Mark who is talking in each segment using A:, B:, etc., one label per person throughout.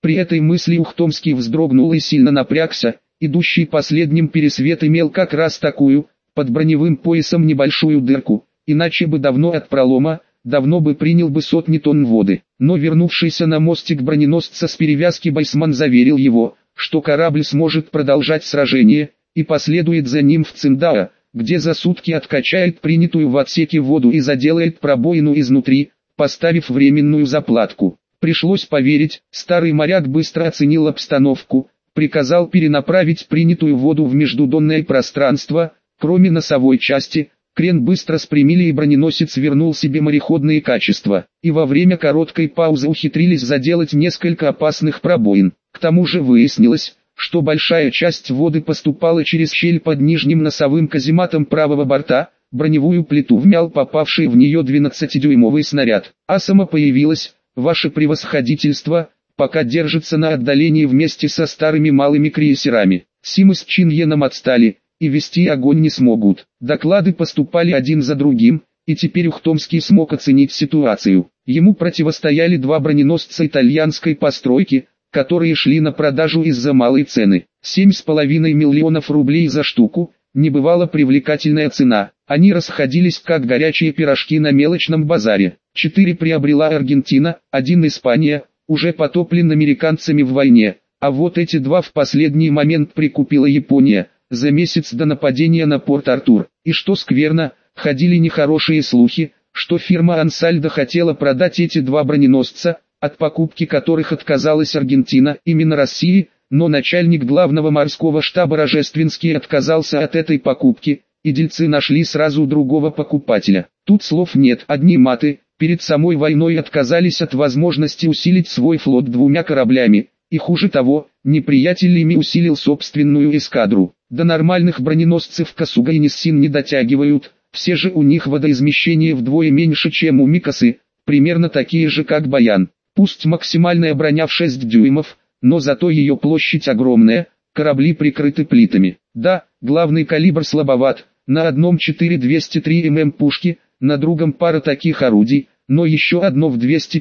A: При этой мысли Ухтомский вздрогнул и сильно напрягся. Идущий последним пересвет имел как раз такую, под броневым поясом небольшую дырку, иначе бы давно от пролома, давно бы принял бы сотни тонн воды. Но вернувшийся на мостик броненосца с перевязки Байсман заверил его, что корабль сможет продолжать сражение, и последует за ним в Циндао, где за сутки откачает принятую в отсеке воду и заделает пробоину изнутри, поставив временную заплатку. Пришлось поверить, старый моряк быстро оценил обстановку, приказал перенаправить принятую воду в междудонное пространство, кроме носовой части. Крен быстро спрямили и броненосец вернул себе мореходные качества, и во время короткой паузы ухитрились заделать несколько опасных пробоин. К тому же выяснилось, что большая часть воды поступала через щель под нижним носовым казематом правого борта, броневую плиту вмял попавший в нее 12-дюймовый снаряд. Асама появилась, ваше превосходительство, пока держится на отдалении вместе со старыми малыми крейсерами. Симы с Чиньеном отстали, и вести огонь не смогут. Доклады поступали один за другим, и теперь Ухтомский смог оценить ситуацию. Ему противостояли два броненосца итальянской постройки, которые шли на продажу из-за малой цены. 7,5 миллионов рублей за штуку, небывало привлекательная цена. Они расходились как горячие пирожки на мелочном базаре. 4 приобрела Аргентина, 1 Испания, уже потоплен американцами в войне, а вот эти два в последний момент прикупила Япония, за месяц до нападения на Порт-Артур. И что скверно, ходили нехорошие слухи, что фирма Ансальдо хотела продать эти два броненосца, от покупки которых отказалась Аргентина, именно России, но начальник главного морского штаба Рожественский отказался от этой покупки, и дельцы нашли сразу другого покупателя. Тут слов нет, одни маты. Перед самой войной отказались от возможности усилить свой флот 2 кораблями, и хуже того, неприятель ими усилил собственную эскадру. До нормальных броненосцев Касуга и Ниссин не дотягивают, все же у них водоизмещение вдвое меньше, чем у Микасы, примерно такие же как Баян. Пусть максимальная броня в 6 дюймов, но зато ее площадь огромная, корабли прикрыты плитами. Да, главный калибр слабоват, на одном 4,203 мм пушки, на другом пара таких орудий, но еще одно в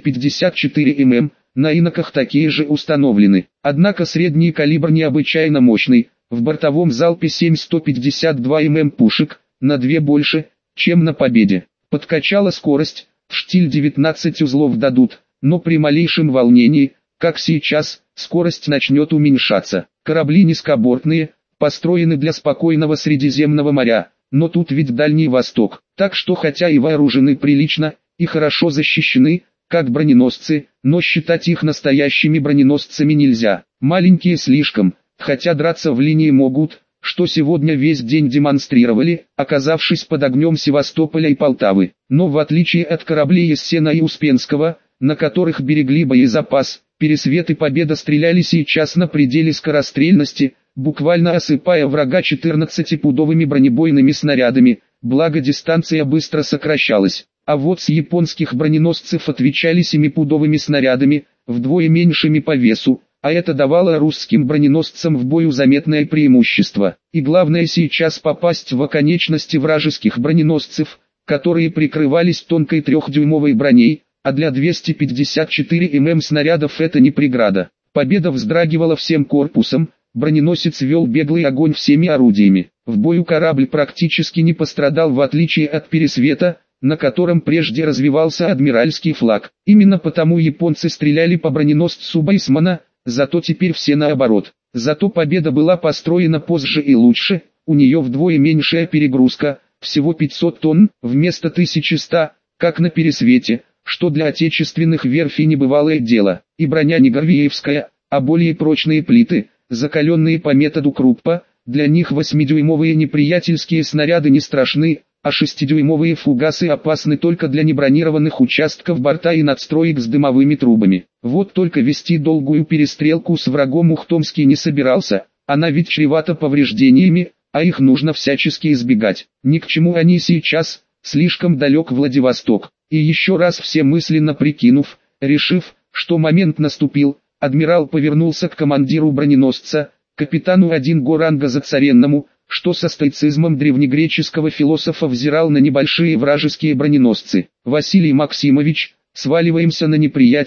A: 254 мм, на иноках такие же установлены. Однако средний калибр необычайно мощный, в бортовом залпе 7,152 мм пушек, на 2 больше, чем на Победе. Подкачала скорость, в штиль 19 узлов дадут, но при малейшем волнении, как сейчас, скорость начнет уменьшаться. Корабли низкобортные, построены для спокойного Средиземного моря. Но тут ведь Дальний Восток, так что хотя и вооружены прилично, и хорошо защищены, как броненосцы, но считать их настоящими броненосцами нельзя. Маленькие слишком, хотя драться в линии могут, что сегодня весь день демонстрировали, оказавшись под огнем Севастополя и Полтавы. Но в отличие от кораблей Ессена и Успенского, на которых берегли боезапас, Пересвет и Победа стреляли сейчас на пределе скорострельности, буквально осыпая врага 14-пудовыми бронебойными снарядами, благо дистанция быстро сокращалась. А вот с японских броненосцев отвечали 7-пудовыми снарядами, вдвое меньшими по весу, а это давало русским броненосцам в бою заметное преимущество. И главное сейчас попасть в оконечности вражеских броненосцев, которые прикрывались тонкой 3-дюймовой броней, а для 254 мм снарядов это не преграда. Победа вздрагивала всем корпусом. Броненосец вел беглый огонь всеми орудиями. В бою корабль практически не пострадал, в отличие от Пересвета, на котором прежде развивался адмиральский флаг. Именно потому японцы стреляли по броненосцу Байсмана, зато теперь все наоборот. Зато Победа была построена позже и лучше, у нее вдвое меньшая перегрузка, всего 500 тонн, вместо 1100, как на Пересвете, что для отечественных верфей небывалое дело. И броня не горвеевская, а более прочные плиты, закаленные по методу Круппа, для них 8-дюймовые неприятельские снаряды не страшны, а 6-дюймовые фугасы опасны только для небронированных участков борта и надстроек с дымовыми трубами. Вот только вести долгую перестрелку с врагом Ухтомский не собирался, она ведь чревата повреждениями, а их нужно всячески избегать. Ни к чему они сейчас, слишком далек Владивосток. И еще раз все мысленно прикинув, решив, что момент наступил, адмирал повернулся к командиру броненосца, капитану 1-го ранга Зацаренному, что со стоицизмом древнегреческого философа взирал на небольшие вражеские броненосцы. «Василий Максимович, сваливаемся на неприятеля,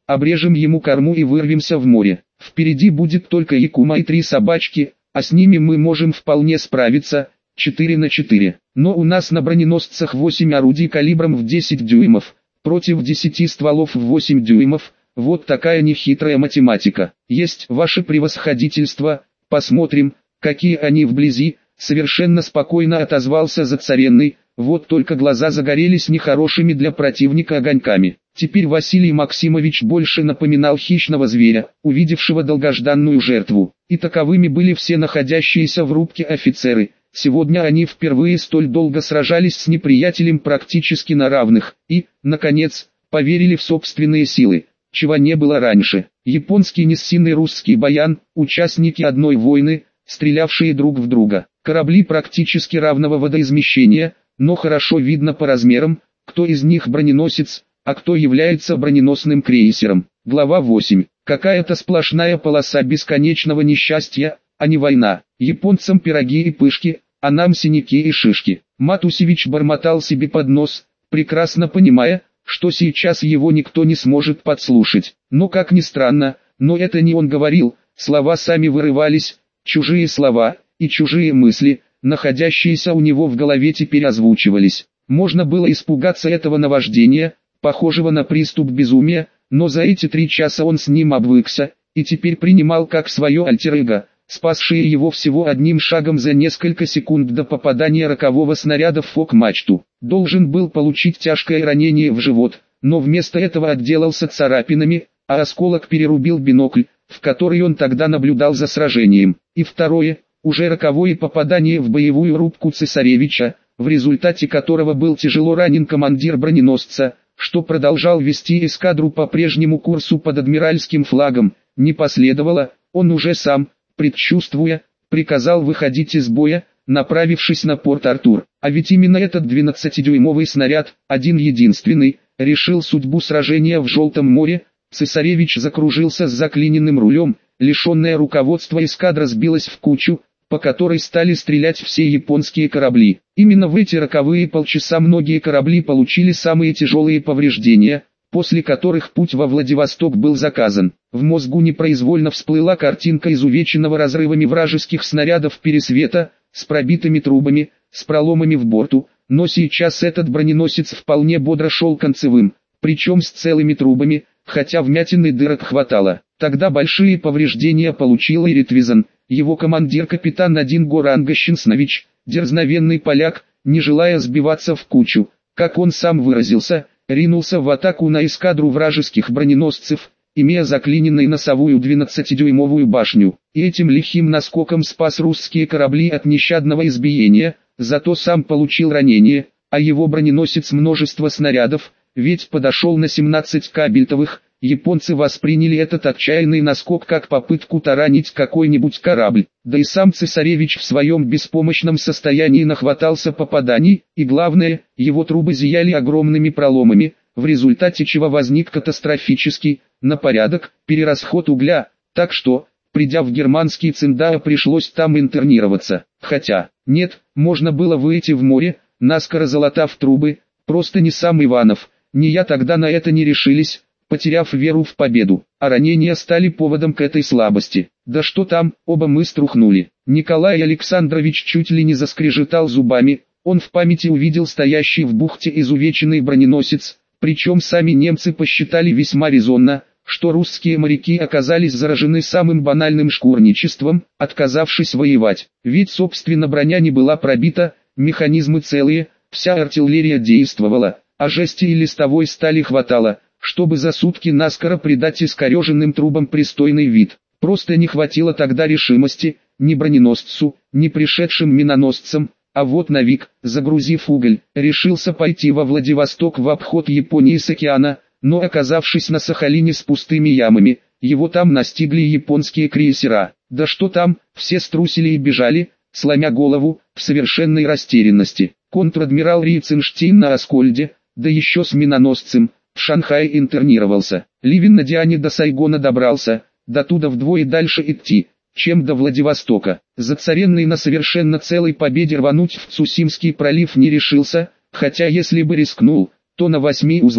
A: обрежем ему корму и вырвемся в море. Впереди будет только Якума и 3 собачки, а с ними мы можем вполне справиться, 4 на 4. Но у нас на броненосцах 8 орудий калибром в 10 дюймов, против 10 стволов в 8 дюймов, вот такая нехитрая математика. Есть, ваше превосходительство, посмотрим, какие они вблизи, совершенно спокойно отозвался Зацаренный, вот только глаза загорелись нехорошими для противника огоньками. Теперь Василий Максимович больше напоминал хищного зверя, увидевшего долгожданную жертву. И таковыми были все находящиеся в рубке офицеры. Сегодня они впервые столь долго сражались с неприятелем практически на равных, и, наконец, поверили в собственные силы, чего не было раньше. Японский Ниссин и русский Баян, участники одной войны, стрелявшие друг в друга. Корабли практически равного водоизмещения, но хорошо видно по размерам, кто из них броненосец, а кто является броненосным крейсером. Глава 8. Какая-то сплошная полоса бесконечного несчастья, а не война. Японцам пироги и пышки, а нам синяки и шишки. Матусевич бормотал себе под нос, прекрасно понимая, что сейчас его никто не сможет подслушать. Но как ни странно, но это не он говорил, слова сами вырывались, чужие слова и чужие мысли, находящиеся у него в голове, теперь озвучивались. Можно было испугаться этого наваждения, похожего на приступ безумия, но за эти 3 часа он с ним обвыкся, и теперь принимал как свое альтер-эго, спасшее его всего одним шагом за несколько секунд до попадания рокового снаряда в фок-мачту. Должен был получить тяжкое ранение в живот, но вместо этого отделался царапинами, а осколок перерубил бинокль, в который он тогда наблюдал за сражением. И второе, уже роковое попадание в боевую рубку цесаревича, в результате которого был тяжело ранен командир броненосца, что продолжал вести эскадру по прежнему курсу под адмиральским флагом, не последовало, он уже сам, предчувствуя, приказал выходить из боя, направившись на Порт-Артур. А ведь именно этот 12-дюймовый снаряд, один единственный, решил судьбу сражения в Желтом море. Цесаревич закружился с заклиненным рулем, лишенная руководства эскадра сбилась в кучу, по которой стали стрелять все японские корабли. Именно в эти роковые полчаса многие корабли получили самые тяжелые повреждения, после которых путь во Владивосток был заказан. В мозгу непроизвольно всплыла картинка изувеченного разрывами вражеских снарядов Пересвета, с пробитыми трубами, с проломами в борту, но сейчас этот броненосец вполне бодро шел концевым, причем с целыми трубами, хотя вмятин и дырок хватало. Тогда большие повреждения получил и Ритвизен, его командир капитан Одингор Ангащинснович, дерзновенный поляк, не желая сбиваться в кучу, как он сам выразился, ринулся в атаку на эскадру вражеских броненосцев, имея заклиненной носовую 12-дюймовую башню, и этим лихим наскоком спас русские корабли от нещадного избиения, зато сам получил ранение, а его броненосец множество снарядов, ведь подошел на 17 кабельтовых. Японцы восприняли этот отчаянный наскок как попытку таранить какой-нибудь корабль, да и сам цесаревич в своем беспомощном состоянии нахватался попаданий, и главное, его трубы зияли огромными проломами, в результате чего возник катастрофический, на порядок, перерасход угля, так что, придя в германский Циндао, пришлось там интернироваться. Хотя, нет, можно было выйти в море, наскоро залатав трубы, просто не сам Иванов, ни я тогда на это не решились, потеряв веру в победу, а ранения стали поводом к этой слабости. Да что там, оба мы струхнули. Николай Александрович чуть ли не заскрежетал зубами, он в памяти увидел стоящий в бухте изувеченный броненосец, причем сами немцы посчитали весьма резонно, что русские моряки оказались заражены самым банальным шкурничеством, отказавшись воевать. Ведь собственно броня не была пробита, механизмы целые, вся артиллерия действовала, а жести и листовой стали хватало, чтобы за сутки наскоро придать искореженным трубам пристойный вид. Просто не хватило тогда решимости, ни броненосцу, ни пришедшим миноносцам, а вот Навик, загрузив уголь, решился пойти во Владивосток в обход Японии с океана, но оказавшись на Сахалине с пустыми ямами, его там настигли японские крейсера. Да что там, все струсили и бежали, сломя голову, в совершенной растерянности. Контр-адмирал Рейценштейн на Аскольде, да еще с миноносцем, в Шанхае интернировался. Ливин на Диане до Сайгона добрался, до туда вдвое дальше идти, чем до Владивостока. Зацаренный на совершенно целой победе рвануть в Цусимский пролив не решился, хотя если бы рискнул, то на 8 узлах,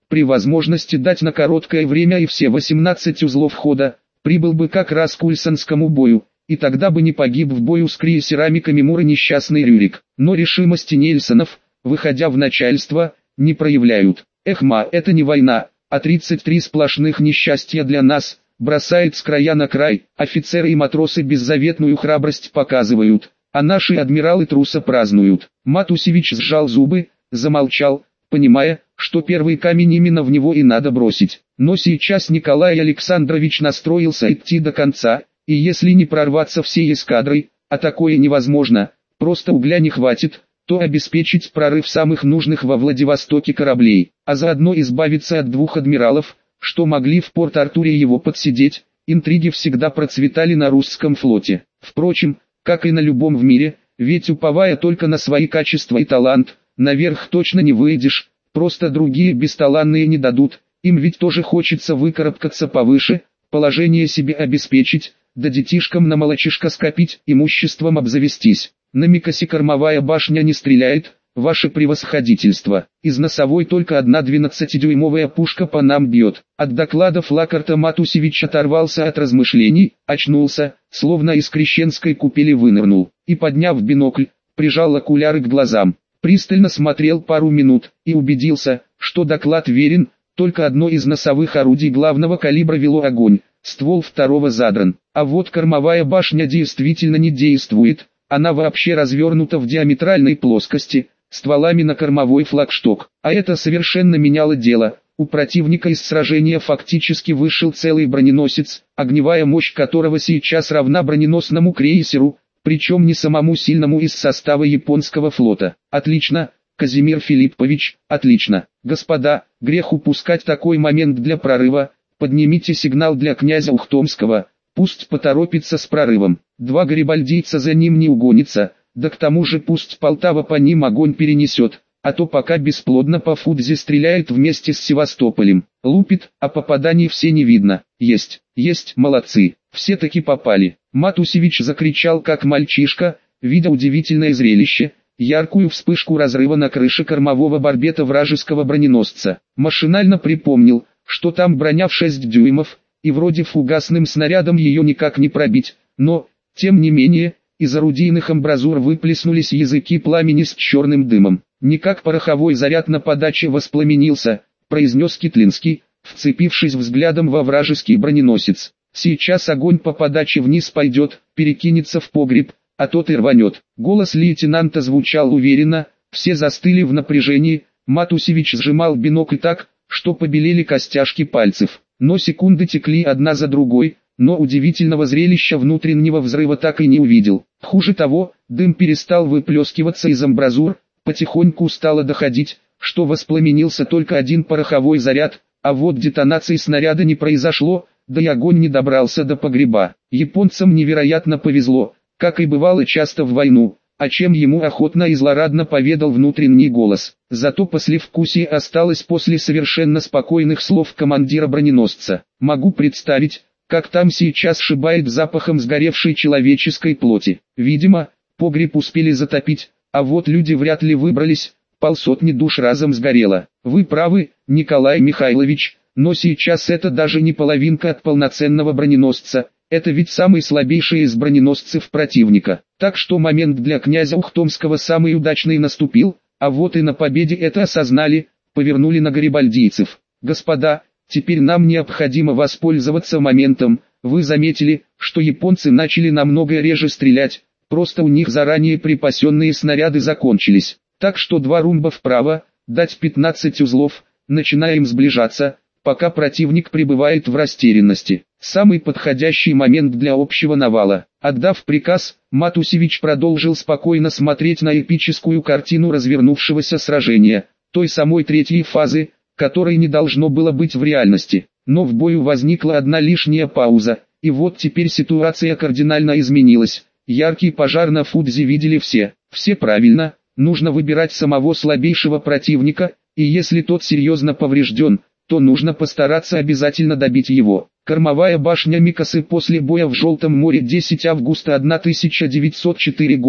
A: при возможности дать на короткое время и все 18 узлов хода, прибыл бы как раз к Ульсанскому бою, и тогда бы не погиб в бою с крейсерами Камимура несчастный Рюрик. Но решимости Нельсонов, выходя в начальство, не проявляют. Эхма, это не война, а 33 сплошных несчастья для нас, бросает с края на край, офицеры и матросы беззаветную храбрость показывают, а наши адмиралы труса празднуют. Матусевич сжал зубы, замолчал, понимая, что первый камень именно в него и надо бросить. Но сейчас Николай Александрович настроился идти до конца, и если не прорваться всей эскадрой, а такое невозможно, просто угля не хватит, то обеспечить прорыв самых нужных во Владивостоке кораблей, а заодно избавиться от двух адмиралов, что могли в Порт-Артуре его подсидеть. Интриги всегда процветали на русском флоте. Впрочем, как и на любом в мире, ведь уповая только на свои качества и талант, наверх точно не выйдешь, просто другие бесталанные не дадут, им ведь тоже хочется выкарабкаться повыше, положение себе обеспечить, да детишкам на молочишко скопить, имуществом обзавестись. На Микосе кормовая башня не стреляет, ваше превосходительство. Из носовой только одна 12-дюймовая пушка по нам бьет. От докладов Лакарта Матусевич оторвался от размышлений, очнулся, словно из крещенской купели вынырнул, и, подняв бинокль, прижал окуляры к глазам. Пристально смотрел пару минут, и убедился, что доклад верен, только одно из носовых орудий главного калибра вело огонь, ствол второго задран. А вот кормовая башня действительно не действует, она вообще развернута в диаметральной плоскости, стволами на кормовой флагшток. А это совершенно меняло дело. У противника из сражения фактически вышел целый броненосец, огневая мощь которого сейчас равна броненосному крейсеру, причем не самому сильному из состава японского флота. Отлично, Казимир Филиппович, отлично. Господа, грех упускать такой момент для прорыва, поднимите сигнал для князя Ухтомского, пусть поторопится с прорывом. Два гарибальдийца за ним не угонится, да к тому же пусть Полтава по ним огонь перенесет, а то пока бесплодно по Фудзе стреляет вместе с Севастополем. Лупит, а попаданий все не видно. Есть, молодцы, все таки попали. Матусевич закричал как мальчишка, видя удивительное зрелище, яркую вспышку разрыва на крыше кормового барбета вражеского броненосца. Машинально припомнил, что там броня в 6 дюймов, и вроде фугасным снарядом ее никак не пробить, но, тем не менее, из орудийных амбразур выплеснулись языки пламени с черным дымом. «Никак пороховой заряд на подаче воспламенился», — произнес Китлинский, вцепившись взглядом во вражеский броненосец. «Сейчас огонь по подаче вниз пойдет, перекинется в погреб, а тот и рванет». Голос лейтенанта звучал уверенно, все застыли в напряжении, Матусевич сжимал бинокль так, что побелели костяшки пальцев. Но секунды текли одна за другой, но удивительного зрелища внутреннего взрыва так и не увидел. Хуже того, дым перестал выплескиваться из амбразур, потихоньку стало доходить, что воспламенился только один пороховой заряд, а вот детонации снаряда не произошло, да и огонь не добрался до погреба. Японцам невероятно повезло, как и бывало часто в войну, о чем ему охотно и злорадно поведал внутренний голос. Зато послевкусие осталось после совершенно спокойных слов командира броненосца. Могу представить, как там сейчас шибает запахом сгоревшей человеческой плоти. Видимо, погреб успели затопить, а вот люди вряд ли выбрались, полсотни душ разом сгорело. Вы правы, Николай Михайлович, но сейчас это даже не половинка от полноценного броненосца. Это ведь самый слабейший из броненосцев противника. Так что момент для князя Ухтомского самый удачный наступил, а вот и на победе это осознали, повернули на гарибальдийцев. Господа, теперь нам необходимо воспользоваться моментом. Вы заметили, что японцы начали намного реже стрелять, просто у них заранее припасенные снаряды закончились. Так что 2 румба вправо, дать 15 узлов, начинаем сближаться, пока противник пребывает в растерянности. Самый подходящий момент для общего навала. Отдав приказ, Матусевич продолжил спокойно смотреть на эпическую картину развернувшегося сражения, той самой третьей фазы, которой не должно было быть в реальности. Но в бою возникла одна лишняя пауза, и вот теперь ситуация кардинально изменилась. Яркий пожар на Фудзе видели все. Все правильно, нужно выбирать самого слабейшего противника, и если тот серьезно поврежден, то нужно постараться обязательно добить его. Кормовая башня Микосы после боя в Желтом море 10 августа 1904 года,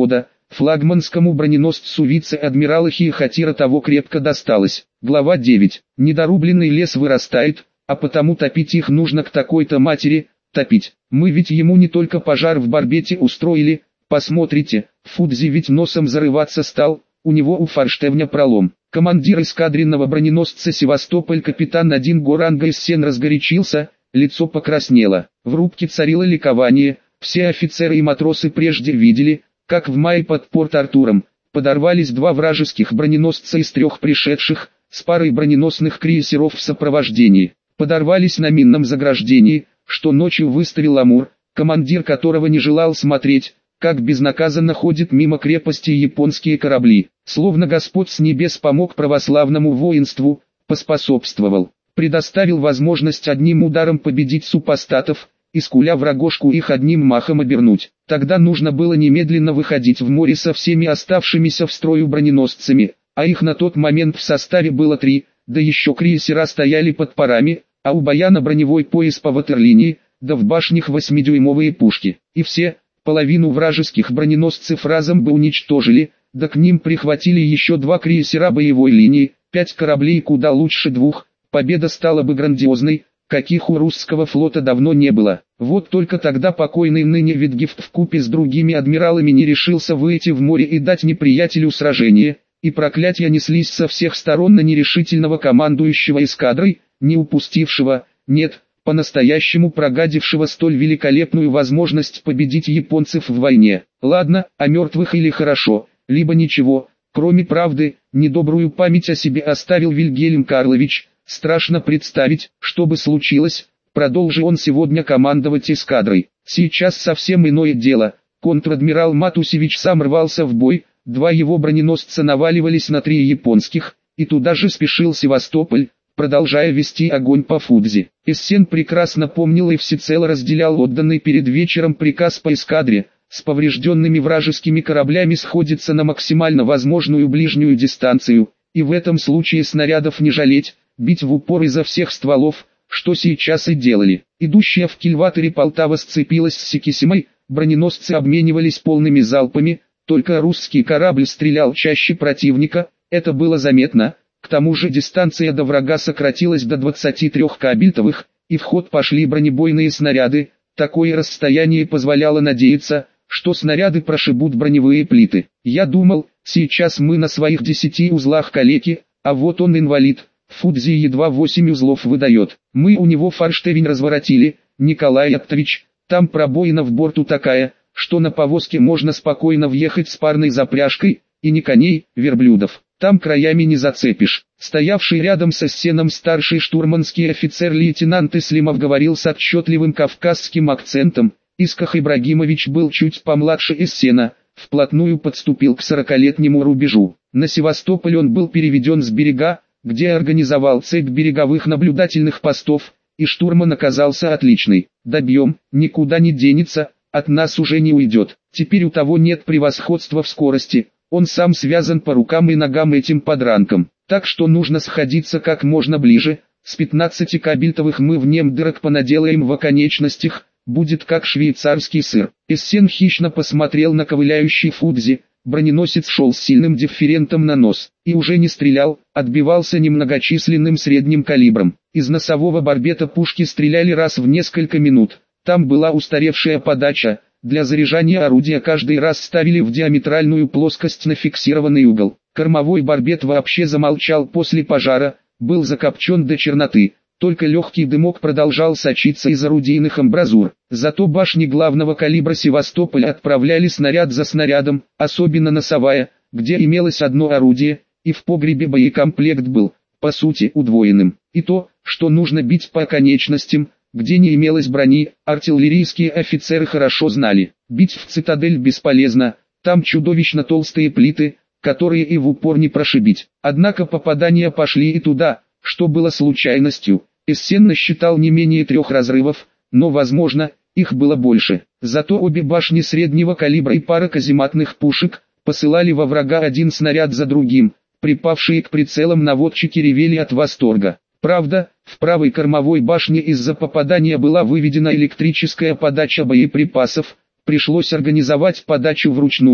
A: флагманскому броненосцу вице-адмирала Хиехатира того крепко досталось. Глава 9. Недорубленный лес вырастает, а потому топить их нужно к такой-то матери, топить. Мы ведь ему не только пожар в барбете устроили, посмотрите, Фудзи ведь носом зарываться стал, у него у форштевня пролом. Командир эскадренного броненосца «Севастополь» капитан 1 Горанга Иссен разгорячился, лицо покраснело. В рубке царило ликование, все офицеры и матросы прежде видели, как в мае под Порт-Артуром подорвались 2 вражеских броненосца из 3 пришедших, с парой броненосных крейсеров в сопровождении. Подорвались на минном заграждении, что ночью выставил Амур, командир которого не желал смотреть, как безнаказанно ходят мимо крепости японские корабли. Словно Господь с небес помог православному воинству, поспособствовал, предоставил возможность одним ударом победить супостатов, и скуля в рогожку их одним махом обернуть. Тогда нужно было немедленно выходить в море со всеми оставшимися в строю броненосцами, а их на тот момент в составе было 3, да еще крейсера стояли под парами, а у Баяна броневой пояс по ватерлинии, да в башнях 8-дюймовые пушки. И все, половину вражеских броненосцев разом бы уничтожили, да к ним прихватили еще 2 крейсера боевой линии, 5 кораблей куда лучше 2, победа стала бы грандиозной, каких у русского флота давно не было. Вот только тогда покойный ныне Витгефт вкупе с другими адмиралами не решился выйти в море и дать неприятелю сражение, и проклятия неслись со всех сторон на нерешительного командующего эскадрой, не упустившего, нет, по-настоящему прогадившего столь великолепную возможность победить японцев в войне. Ладно, о мертвых или хорошо, либо ничего, кроме правды, недобрую память о себе оставил Вильгельм Карлович. Страшно представить, что бы случилось, продолжил он сегодня командовать эскадрой. Сейчас совсем иное дело. Контр-адмирал Матусевич сам рвался в бой, 2 его броненосца наваливались на 3 японских, и туда же спешил Севастополь, продолжая вести огонь по Фудзи. Иссен прекрасно помнил и всецело разделял отданный перед вечером приказ по эскадре, с поврежденными вражескими кораблями сходиться на максимально возможную ближнюю дистанцию, и в этом случае снарядов не жалеть, бить в упор изо всех стволов, что сейчас и делали. Идущая в кильваторе Полтава сцепилась с Сикисимой, броненосцы обменивались полными залпами, только русский корабль стрелял чаще противника, это было заметно, к тому же дистанция до врага сократилась до 23 кабельтовых, и в ход пошли бронебойные снаряды, такое расстояние позволяло надеяться, что снаряды прошибут броневые плиты. Я думал, сейчас мы на своих 10 узлах калеки, а вот он инвалид. Фудзи едва 8 узлов выдает. Мы у него форштевень разворотили, Николай Октович, там пробоина в борту такая, что на повозке можно спокойно въехать с парной запряжкой, и не коней, верблюдов. Там краями не зацепишь. Стоявший рядом со Иссеном старший штурманский офицер лейтенант Ислимов говорил с отчетливым кавказским акцентом. Исках Ибрагимович был чуть помладше Иссена, вплотную подступил к 40-летнему рубежу. На Севастополь он был переведен с берега, где организовал цепь береговых наблюдательных постов, и штурман оказался отличный. Добьем, никуда не денется, от нас уже не уйдет. Теперь у того нет превосходства в скорости, он сам связан по рукам и ногам этим подранком. Так что нужно сходиться как можно ближе, с 15 кабельтовых мы в нем дырок понаделаем в оконечностях, будет как швейцарский сыр. Иссен хищно посмотрел на ковыляющий Фудзи. Броненосец шел с сильным дифферентом на нос, и уже не стрелял, отбивался немногочисленным средним калибром. Из носового барбета пушки стреляли раз в несколько минут, там была устаревшая подача, для заряжания орудия каждый раз ставили в диаметральную плоскость на фиксированный угол. Кормовой барбет вообще замолчал после пожара, был закопчен до черноты. Только легкий дымок продолжал сочиться из орудийных амбразур. Зато башни главного калибра Севастополя отправляли снаряд за снарядом, особенно носовая, где имелось одно орудие, и в погребе боекомплект был, по сути, удвоенным. И то, что нужно бить по оконечностям, где не имелось брони, артиллерийские офицеры хорошо знали. Бить в цитадель бесполезно, там чудовищно толстые плиты, которые и в упор не прошибить. Однако попадания пошли и туда, что было случайностью. Иссен насчитал не менее 3 разрывов, но возможно, их было больше. Зато обе башни среднего калибра и пара казематных пушек посылали во врага один снаряд за другим, припавшие к прицелам наводчики ревели от восторга. Правда, в правой кормовой башне из-за попадания была выведена электрическая подача боеприпасов, пришлось организовать подачу вручную.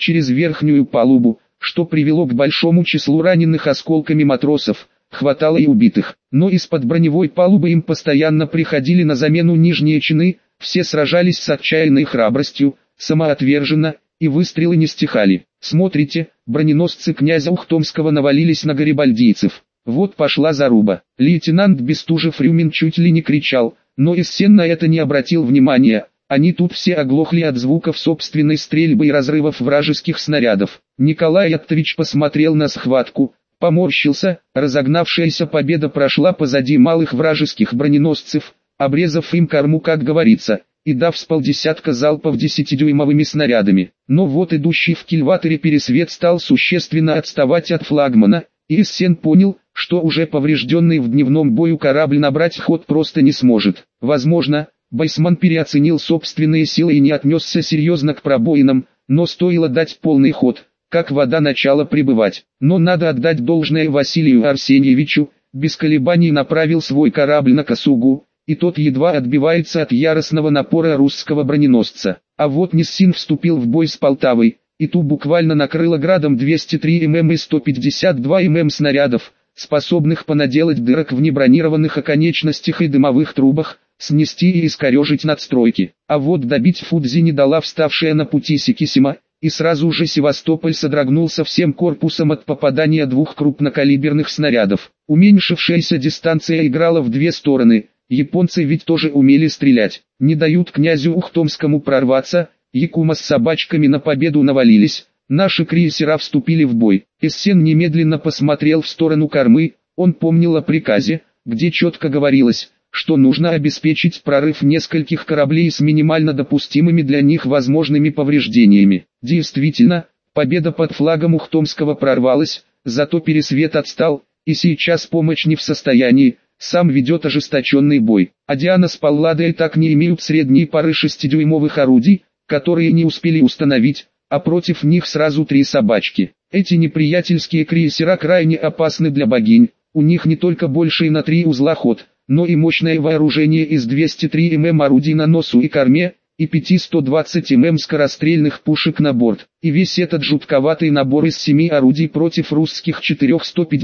A: через верхнюю палубу, что привело к большому числу раненых осколками матросов, хватало и убитых. Но из-под броневой палубы им постоянно приходили на замену нижние чины, все сражались с отчаянной храбростью, самоотверженно, и выстрелы не стихали. Смотрите, броненосцы князя Ухтомского навалились на гарибальдийцев. Вот пошла заруба. Лейтенант Бестужев-Рюмин чуть ли не кричал, но Эссен на это не обратил внимания. Они тут все оглохли от звуков собственной стрельбы и разрывов вражеских снарядов. Николай Оттович посмотрел на схватку, поморщился. Разогнавшаяся победа прошла позади малых вражеских броненосцев, обрезав им корму, как говорится, и дав с полдесятка залпов 10-дюймовыми снарядами. Но вот идущий в кильваторе Пересвет стал существенно отставать от флагмана, и Эссен понял, что уже поврежденный в дневном бою корабль набрать ход просто не сможет. Возможно, Бойсман переоценил собственные силы и не отнесся серьезно к пробоинам, но стоило дать полный ход, как вода начала прибывать. Но надо отдать должное Василию Арсеньевичу, без колебаний направил свой корабль на Косугу, и тот едва отбивается от яростного напора русского броненосца. А вот Ниссин вступил в бой с Полтавой, и ту буквально накрыло градом 203 мм и 152 мм снарядов, способных понаделать дырок в небронированных оконечностях и дымовых трубах, снести и искорежить надстройки. А вот добить Фудзи не дала вставшая на пути Сикисима, и сразу же Севастополь содрогнулся всем корпусом от попадания двух крупнокалиберных снарядов. Уменьшившаяся дистанция играла в две стороны, японцы ведь тоже умели стрелять. Не дают князю Ухтомскому прорваться, Якума с собачками на победу навалились, наши крейсера вступили в бой. Эссен немедленно посмотрел в сторону кормы, он помнил о приказе, где четко говорилось, что нужно обеспечить прорыв нескольких кораблей с минимально допустимыми для них возможными повреждениями. Действительно, победа под флагом Ухтомского прорвалась, зато Пересвет отстал, и сейчас помощь не в состоянии, сам ведет ожесточенный бой. А Диана с Палладой так не имеют средней пары 6-дюймовых орудий, которые не успели установить, а против них сразу 3 собачки. Эти неприятельские крейсера крайне опасны для богинь, у них не только больший на 3 узла ход, но и мощное вооружение из 203 мм орудий на носу и корме, и 5 120 мм скорострельных пушек на борт. И весь этот жутковатый набор из 7 орудий против русских 4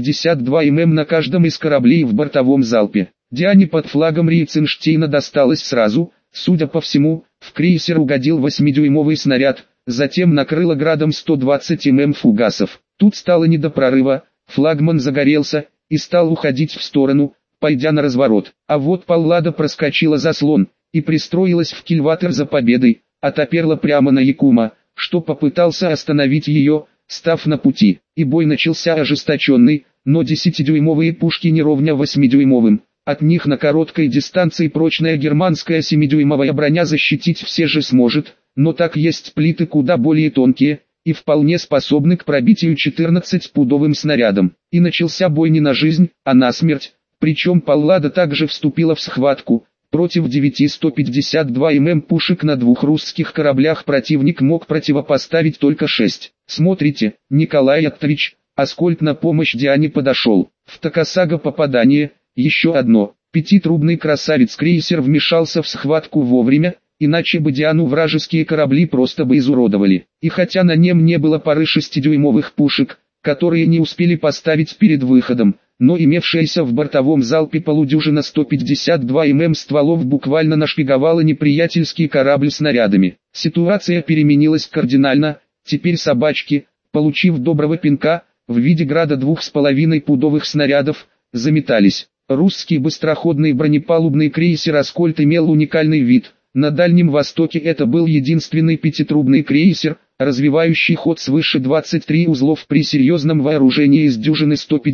A: 152 мм на каждом из кораблей в бортовом залпе. Диане под флагом Рейценштейна досталось сразу, судя по всему, в крейсер угодил 8-дюймовый снаряд, затем накрыло градом 120 мм фугасов. Тут стало не до прорыва, флагман загорелся и стал уходить в сторону, пойдя на разворот. А вот Паллада проскочила заслон и пристроилась в кильватер за победой, отоперла прямо на Якума, что попытался остановить ее, став на пути. И бой начался ожесточенный, но 10-дюймовые пушки не ровня 8-дюймовым. От них на короткой дистанции прочная германская 7-дюймовая броня защитить все же сможет, но так есть плиты куда более тонкие, и вполне способны к пробитию 14-пудовым снарядом. И начался бой не на жизнь, а на смерть, причем Паллада также вступила в схватку. Против 9 152 мм пушек на 2 русских кораблях противник мог противопоставить только 6. Смотрите, Николай Оттович, Аскольд на помощь Диане подошел. В Такасага попадание, еще одно. 5-трубный красавец-крейсер вмешался в схватку вовремя, иначе бы Диану вражеские корабли просто бы изуродовали. И хотя на нем не было пары 6-дюймовых пушек, которые не успели поставить перед выходом, но имевшаяся в бортовом залпе полудюжина 152 мм стволов буквально нашпиговала неприятельский корабль снарядами. Ситуация переменилась кардинально, теперь собачки, получив доброго пинка, в виде града 2,5-пудовых снарядов, заметались. Русский быстроходный бронепалубный крейсер «Аскольд» имел уникальный вид. На Дальнем Востоке это был единственный 5-трубный крейсер, развивающий ход свыше 23 узлов при серьезном вооружении из дюжины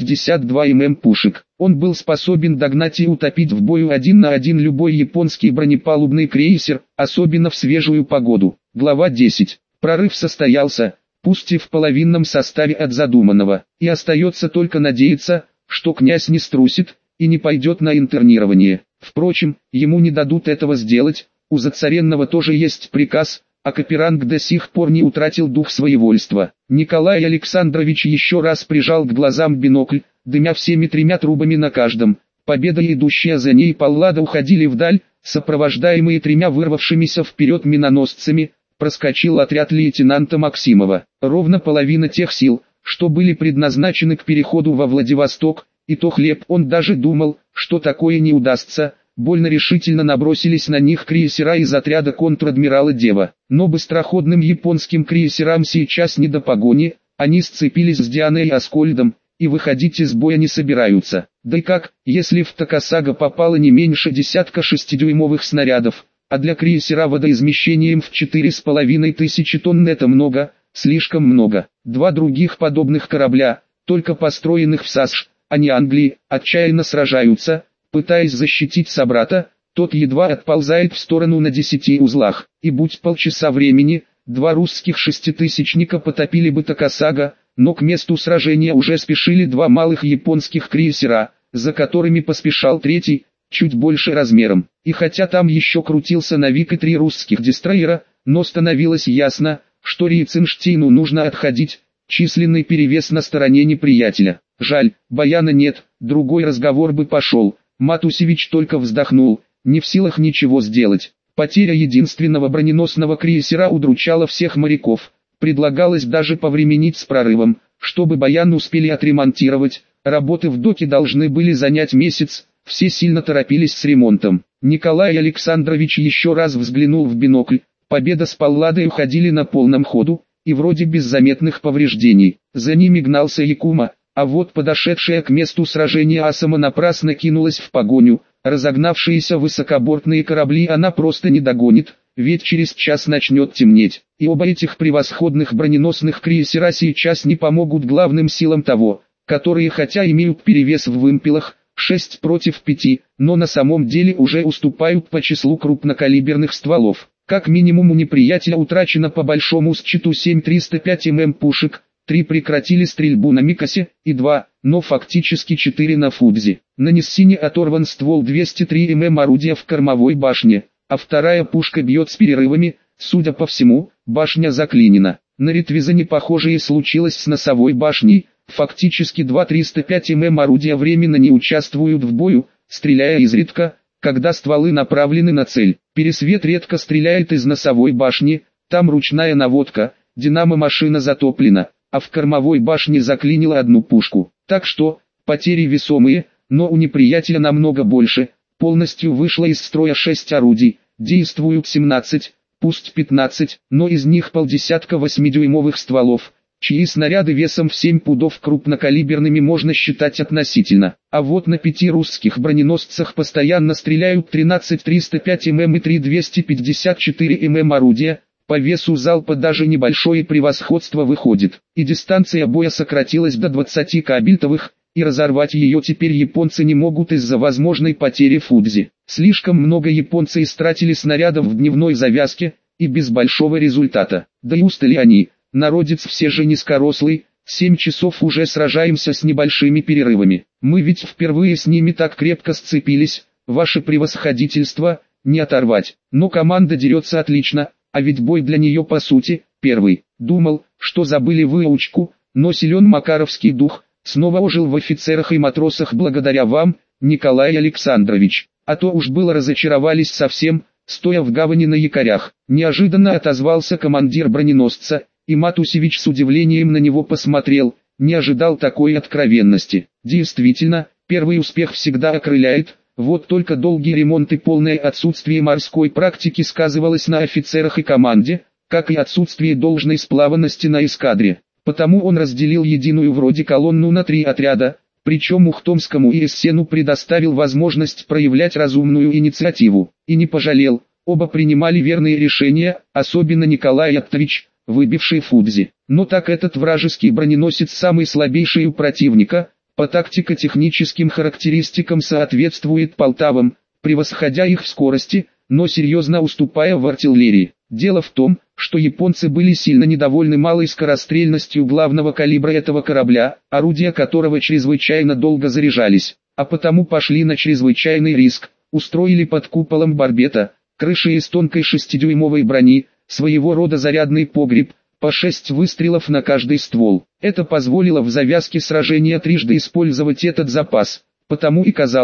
A: 152 мм пушек. Он был способен догнать и утопить в бою 1 на 1 любой японский бронепалубный крейсер, особенно в свежую погоду. Глава 10. Прорыв состоялся, пусть и в половинном составе от задуманного, и остается только надеяться, что князь не струсит и не пойдет на интернирование. Впрочем, ему не дадут этого сделать, у Зацаренного тоже есть приказ, а Каперанг до сих пор не утратил дух своевольства. Николай Александрович еще раз прижал к глазам бинокль, дымя всеми 3 трубами на каждом. Победа и идущая за ней Паллада уходили вдаль, сопровождаемые 3 вырвавшимися вперед миноносцами, проскочил отряд лейтенанта Максимова. Ровно половина тех сил, что были предназначены к переходу во Владивосток, и то хлеб. Он даже думал, что такое не удастся. Больно решительно набросились на них крейсера из отряда контр-адмирала Дева. Но быстроходным японским крейсерам сейчас не до погони, они сцепились с Дианой и Аскольдом, и выходить из боя не собираются. Да и как, если в Такасаго попало не меньше десятка 6-дюймовых снарядов, а для крейсера водоизмещением в 4500 тонн это много, слишком много. Два других подобных корабля, только построенных в САСШ, а не Англии, отчаянно сражаются, пытаясь защитить собрата. Тот едва отползает в сторону на 10 узлах, и будь полчаса времени, два русских шеститысячника потопили бы Такасаго, но к месту сражения уже спешили два малых японских крейсера, за которыми поспешал третий, чуть больше размером. И хотя там еще крутился Навик и 3 русских дестройера, но становилось ясно, что Рейценштейну нужно отходить, численный перевес на стороне неприятеля. Жаль, Баяна нет, другой разговор бы пошел. Матусевич только вздохнул, не в силах ничего сделать. Потеря единственного броненосного крейсера удручала всех моряков. Предлагалось даже повременить с прорывом, чтобы Баян успели отремонтировать. Работы в доке должны были занять месяц, все сильно торопились с ремонтом. Николай Александрович еще раз взглянул в бинокль. Победа с Палладой уходили на полном ходу, и вроде без заметных повреждений. За ними гнался Якума, а вот подошедшая к месту сражения Асама напрасно кинулась в погоню. Разогнавшиеся высокобортные корабли она просто не догонит, ведь через час начнет темнеть. И оба этих превосходных броненосных крейсера сейчас не помогут главным силам того, которые хотя имеют перевес в вымпелах, 6 против 5, но на самом деле уже уступают по числу крупнокалиберных стволов. Как минимум у неприятеля утрачено по большому счету 7 305 мм пушек, 3 прекратили стрельбу на Микосе, и 2, но фактически 4 на Фудзи. На Ниссине оторван ствол 203 мм орудия в кормовой башне, а вторая пушка бьет с перерывами, судя по всему, башня заклинена. На Ретвизане похожее случилось с носовой башней, фактически 2 305 мм орудия временно не участвуют в бою, стреляя изредка, когда стволы направлены на цель. Пересвет редко стреляет из носовой башни, там ручная наводка, динамо-машина затоплена, а в кормовой башне заклинило одну пушку. Так что, потери весомые, но у неприятеля намного больше. Полностью вышло из строя 6 орудий, действуют 17, пусть 15, но из них полдесятка 8-дюймовых стволов, чьи снаряды весом в 7 пудов крупнокалиберными можно считать относительно. А вот на 5 русских броненосцах постоянно стреляют 13 305 мм и 3 254 мм орудия. По весу залпа даже небольшое превосходство выходит, и дистанция боя сократилась до 20 кабельтовых, и разорвать ее теперь японцы не могут из-за возможной потери Фудзи. Слишком много японцы истратили снарядов в дневной завязке, и без большого результата. Да и устали они, народец все же низкорослый, 7 часов уже сражаемся с небольшими перерывами. Мы ведь впервые с ними так крепко сцепились, ваше превосходительство, не оторвать. Но команда дерется отлично. А ведь бой для нее по сути, первый. Думал, что забыли выучку, но силен макаровский дух, снова ожил в офицерах и матросах благодаря вам, Николай Александрович. А то уж было разочаровались совсем, стоя в гавани на якорях. Неожиданно отозвался командир броненосца, и Матусевич с удивлением на него посмотрел, не ожидал такой откровенности. Действительно, первый успех всегда окрыляет. Вот только долгий ремонт и полное отсутствие морской практики сказывалось на офицерах и команде, как и отсутствие должной сплаванности на эскадре. Потому он разделил единую вроде колонну на 3 отряда, причем Ухтомскому и Эссену предоставил возможность проявлять разумную инициативу. И не пожалел, оба принимали верные решения, особенно Николай Оттович, выбивший Фудзи. Но так этот вражеский броненосец самый слабейший у противника, по тактико-техническим характеристикам соответствует Полтавам, превосходя их в скорости, но серьезно уступая в артиллерии. Дело в том, что японцы были сильно недовольны малой скорострельностью главного калибра этого корабля, орудия которого чрезвычайно долго заряжались, а потому пошли на чрезвычайный риск, устроили под куполом барбета, крышей из тонкой 6-дюймовой брони, своего рода зарядный погреб, по 6 выстрелов на каждый ствол. Это позволило в завязке сражения трижды использовать этот запас, потому и казалось,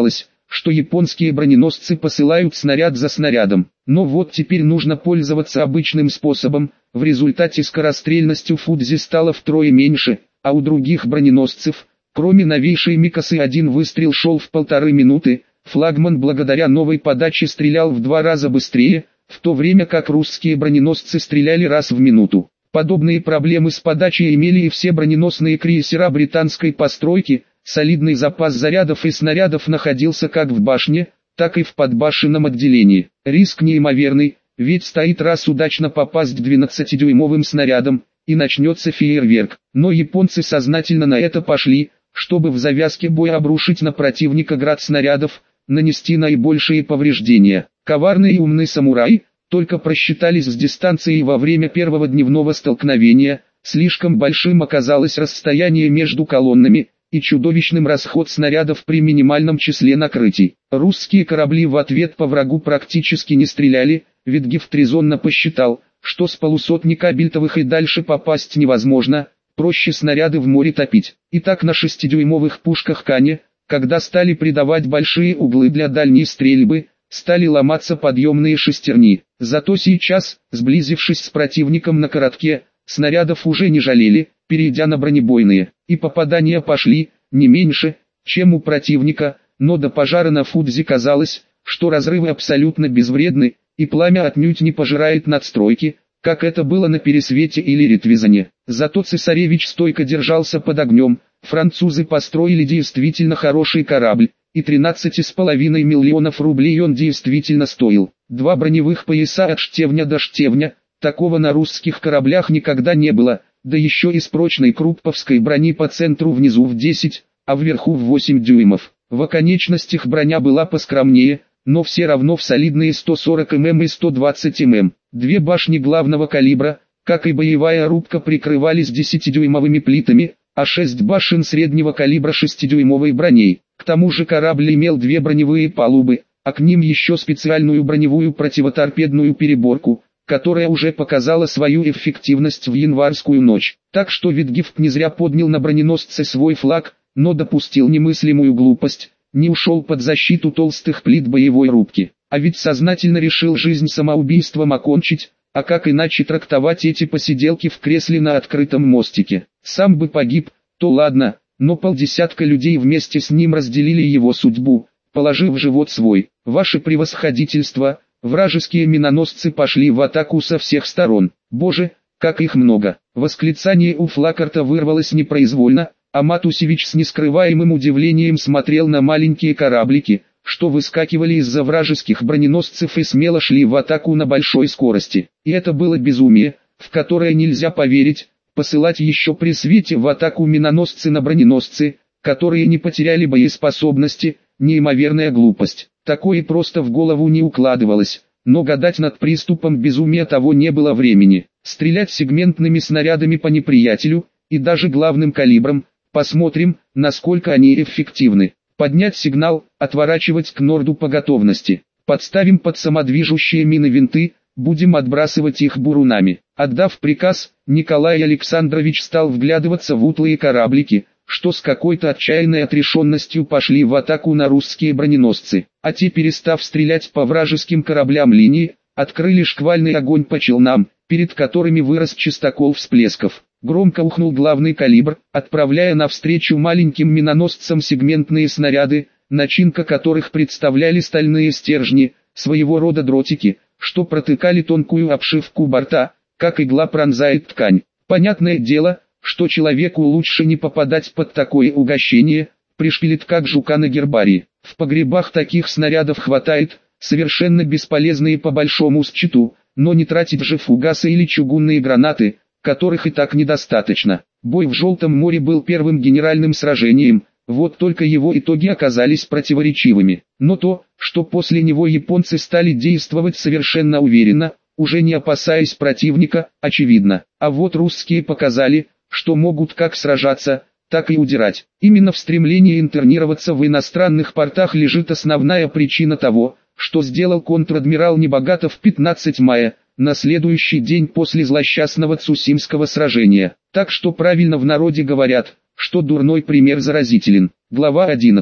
A: что японские броненосцы посылают снаряд за снарядом. Но вот теперь нужно пользоваться обычным способом, в результате скорострельность у Фудзи стала втрое меньше, а у других броненосцев, кроме новейшей Микасы, один выстрел шел в 1,5 минуты, флагман благодаря новой подаче стрелял в 2 раза быстрее, в то время как русские броненосцы стреляли раз в минуту. Подобные проблемы с подачей имели и все броненосные крейсера британской постройки. Солидный запас зарядов и снарядов находился как в башне, так и в подбашенном отделении. Риск неимоверный, ведь стоит раз удачно попасть 12-дюймовым снарядом, и начнется фейерверк. Но японцы сознательно на это пошли, чтобы в завязке боя обрушить на противника град снарядов, нанести наибольшие повреждения. Коварные и умные самураи только просчитались с дистанцией во время первого дневного столкновения, слишком большим оказалось расстояние между колоннами, и чудовищным расход снарядов при минимальном числе накрытий. Русские корабли в ответ по врагу практически не стреляли, ведь Гифт резонно посчитал, что с полусотни кабельтовых и дальше попасть невозможно, проще снаряды в море топить. И так на 6-дюймовых пушках Кане, когда стали придавать большие углы для дальней стрельбы, стали ломаться подъемные шестерни. Зато сейчас, сблизившись с противником на коротке, снарядов уже не жалели, перейдя на бронебойные, и попадания пошли, не меньше, чем у противника, но до пожара на Фудзи казалось, что разрывы абсолютно безвредны, и пламя отнюдь не пожирает надстройки, как это было на Пересвете или Ретвизане. Зато цесаревич стойко держался под огнем, французы построили действительно хороший корабль, и 13,5 миллионов рублей он действительно стоил. 2 броневых пояса от штевня до штевня, такого на русских кораблях никогда не было, да еще из прочной крупповской брони по центру внизу в 10, а вверху в 8 дюймов. В оконечностях броня была поскромнее, но все равно в солидные 140 мм и 120 мм. 2 башни главного калибра, как и боевая рубка, прикрывались 10-дюймовыми плитами, а 6 башен среднего калибра 6-дюймовой броней. К тому же корабль имел 2 броневые палубы, а к ним еще специальную броневую противоторпедную переборку, которая уже показала свою эффективность в январскую ночь. Так что Витгефт не зря поднял на броненосце свой флаг, но допустил немыслимую глупость, не ушел под защиту толстых плит боевой рубки. А ведь сознательно решил жизнь самоубийством окончить, а как иначе трактовать эти посиделки в кресле на открытом мостике? Сам бы погиб, то ладно, но полдесятка людей вместе с ним разделили его судьбу, положив в живот свой. Ваше превосходительство, вражеские миноносцы пошли в атаку со всех сторон. Боже, как их много! Восклицание у Флакарта вырвалось непроизвольно, а Матусевич с нескрываемым удивлением смотрел на маленькие кораблики, что выскакивали из-за вражеских броненосцев и смело шли в атаку на большой скорости. И это было безумие, в которое нельзя поверить, посылать еще при свете в атаку миноносцы на броненосцы, которые не потеряли боеспособности, неимоверная глупость. Такое просто в голову не укладывалось, но гадать над приступом безумия того не было времени. Стрелять сегментными снарядами по неприятелю, и даже главным калибром, посмотрим, насколько они эффективны. Поднять сигнал, отворачивать к норду по готовности. Подставим под самодвижущие мины винты, будем отбрасывать их бурунами. Отдав приказ, Николай Александрович стал вглядываться в утлые кораблики, что с какой-то отчаянной отрешенностью пошли в атаку на русские броненосцы. А те, перестав стрелять по вражеским кораблям линии, открыли шквальный огонь по челнам, перед которыми вырос частокол всплесков. Громко ухнул главный калибр, отправляя навстречу маленьким миноносцам сегментные снаряды, начинка которых представляли стальные стержни, своего рода дротики, что протыкали тонкую обшивку борта, как игла пронзает ткань. Понятное дело, что человеку лучше не попадать под такое угощение, пришпилит как жука на гербарии. В погребах таких снарядов хватает, совершенно бесполезные по большому счету, но не тратить же фугасы или чугунные гранаты, которых и так недостаточно. Бой в Желтом море был первым генеральным сражением, вот только его итоги оказались противоречивыми. Но то, что после него японцы стали действовать совершенно уверенно, уже не опасаясь противника, очевидно. А вот русские показали, что могут как сражаться, так и удирать. Именно в стремлении интернироваться в иностранных портах лежит основная причина того, что сделал контр-адмирал Небогатов 15 мая, на следующий день после злосчастного Цусимского сражения. Так что правильно в народе говорят, что дурной пример заразителен. Глава 11.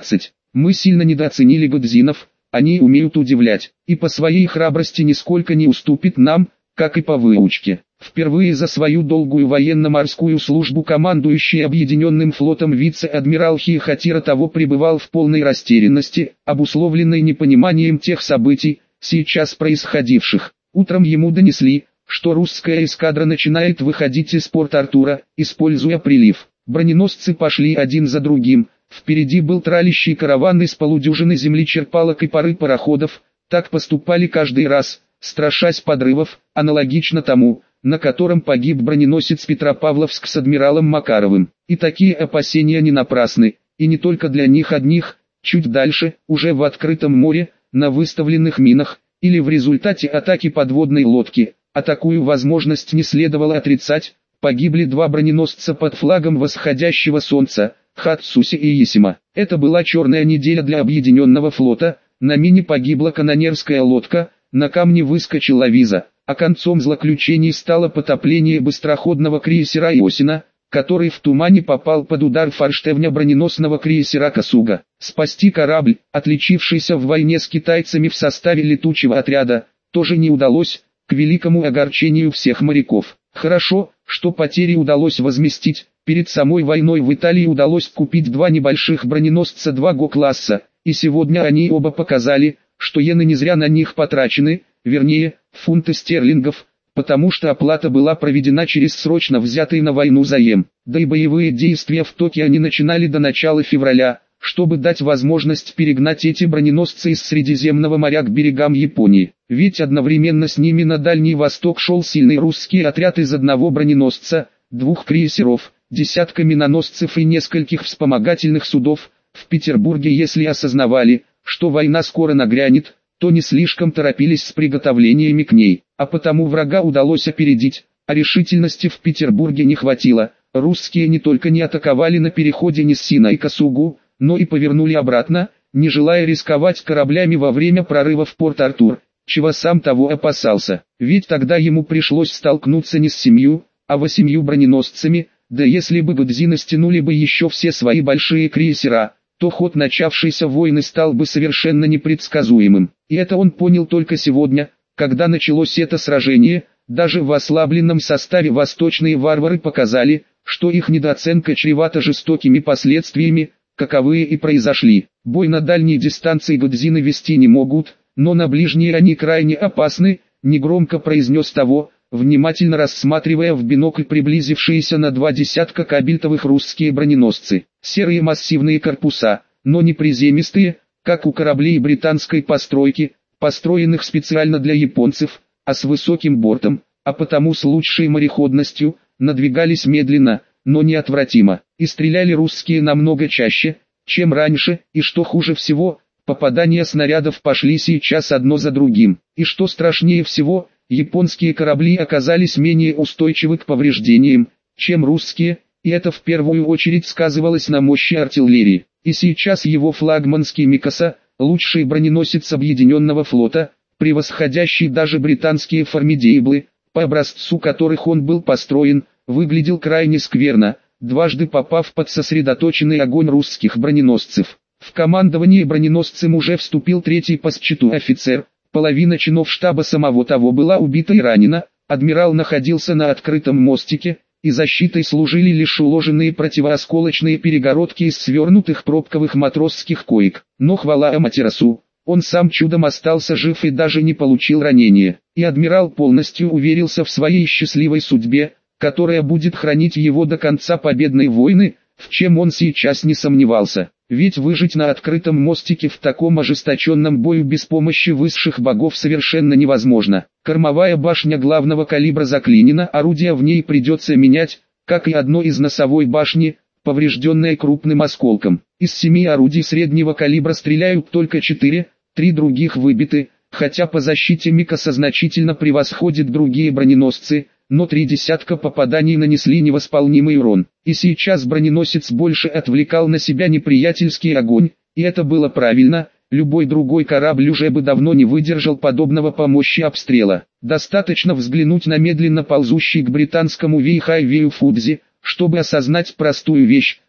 A: Мы сильно недооценили годзинов, они умеют удивлять, и по своей храбрости нисколько не уступит нам, как и по выучке. Впервые за свою долгую военно-морскую службу командующий Объединенным флотом вице-адмирал Хиехатира того пребывал в полной растерянности, обусловленной непониманием тех событий, сейчас происходивших. Утром ему донесли, что русская эскадра начинает выходить из Порт-Артура, используя прилив. Броненосцы пошли один за другим, впереди был тралящий караван из полудюжины землечерпалок и пары пароходов, так поступали каждый раз, страшась подрывов, аналогично тому, на котором погиб броненосец Петропавловск с адмиралом Макаровым. И такие опасения не напрасны, и не только для них одних, чуть дальше, уже в открытом море, на выставленных минах, или в результате атаки подводной лодки, а такую возможность не следовало отрицать, погибли два броненосца под флагом восходящего солнца, Хатсуси и Ясима. Это была черная неделя для Объединенного флота, на мине погибла канонерская лодка, на камне выскочила Виза, а концом злоключений стало потопление быстроходного крейсера Иосина, который в тумане попал под удар форштевня броненосного крейсера Касуга. Спасти корабль, отличившийся в войне с китайцами в составе летучего отряда, тоже не удалось, к великому огорчению всех моряков. Хорошо, что потери удалось возместить, перед самой войной в Италии удалось купить два небольших броненосца 2Го-класса, и сегодня они оба показали, что иены не зря на них потрачены, вернее, фунты стерлингов, потому что оплата была проведена через срочно взятый на войну заем. Да и боевые действия в Токио не начинали до начала февраля, чтобы дать возможность перегнать эти броненосцы из Средиземного моря к берегам Японии. Ведь одновременно с ними на Дальний Восток шел сильный русский отряд из одного броненосца, двух крейсеров, десятка миноносцев и нескольких вспомогательных судов. В Петербурге, если осознавали, что война скоро нагрянет, то не слишком торопились с приготовлениями к ней, а потому врага удалось опередить, а решительности в Петербурге не хватило. Русские не только не атаковали на переходе Ниссина и Касугу, но и повернули обратно, не желая рисковать кораблями во время прорыва в Порт-Артур, чего сам того опасался, ведь тогда ему пришлось столкнуться не с 7, а 8 броненосцами, да если бы годзины стянули бы еще все свои большие крейсера, то ход начавшейся войны стал бы совершенно непредсказуемым. И это он понял только сегодня, когда началось это сражение. Даже в ослабленном составе восточные варвары показали, что их недооценка чревата жестокими последствиями, каковые и произошли. Бой на дальней дистанции годзины вести не могут, но на ближней они крайне опасны, негромко произнес того, внимательно рассматривая в бинокль приблизившиеся на 2 десятка кабельтовых русские броненосцы. Серые массивные корпуса, но не приземистые, как у кораблей британской постройки, построенных специально для японцев, а с высоким бортом, а потому с лучшей мореходностью, надвигались медленно, но неотвратимо, и стреляли русские намного чаще, чем раньше, и что хуже всего, попадания снарядов пошли сейчас одно за другим, и что страшнее всего, японские корабли оказались менее устойчивы к повреждениям, чем русские, и это в первую очередь сказывалось на мощи артиллерии. И сейчас его флагманский Микаса, лучший броненосец Объединенного флота, превосходящий даже британские формидейблы, по образцу которых он был построен, выглядел крайне скверно, дважды попав под сосредоточенный огонь русских броненосцев. В командовании броненосцем уже вступил третий по счету офицер, половина чинов штаба самого того была убита и ранена, адмирал находился на открытом мостике, и защитой служили лишь уложенные противоосколочные перегородки из свернутых пробковых матросских коек. Но хвала Аматерасу, он сам чудом остался жив и даже не получил ранения, и адмирал полностью уверился в своей счастливой судьбе, которая будет хранить его до конца победной войны, в чем он сейчас не сомневался. Ведь выжить на открытом мостике в таком ожесточенном бою без помощи высших богов совершенно невозможно. Кормовая башня главного калибра заклинена, орудия в ней придется менять, как и одно из носовой башни, поврежденное крупным осколком. Из 7 орудий среднего калибра стреляют только 4, 3 других выбиты, хотя по защите Микаса значительно превосходит другие броненосцы, но 3 десятка попаданий нанесли невосполнимый урон. И сейчас броненосец больше отвлекал на себя неприятельский огонь, и это было правильно, любой другой корабль уже бы давно не выдержал подобного по мощи обстрела. Достаточно взглянуть на медленно ползущий к британскому Вейхай Вею Фудзи, чтобы осознать простую вещь: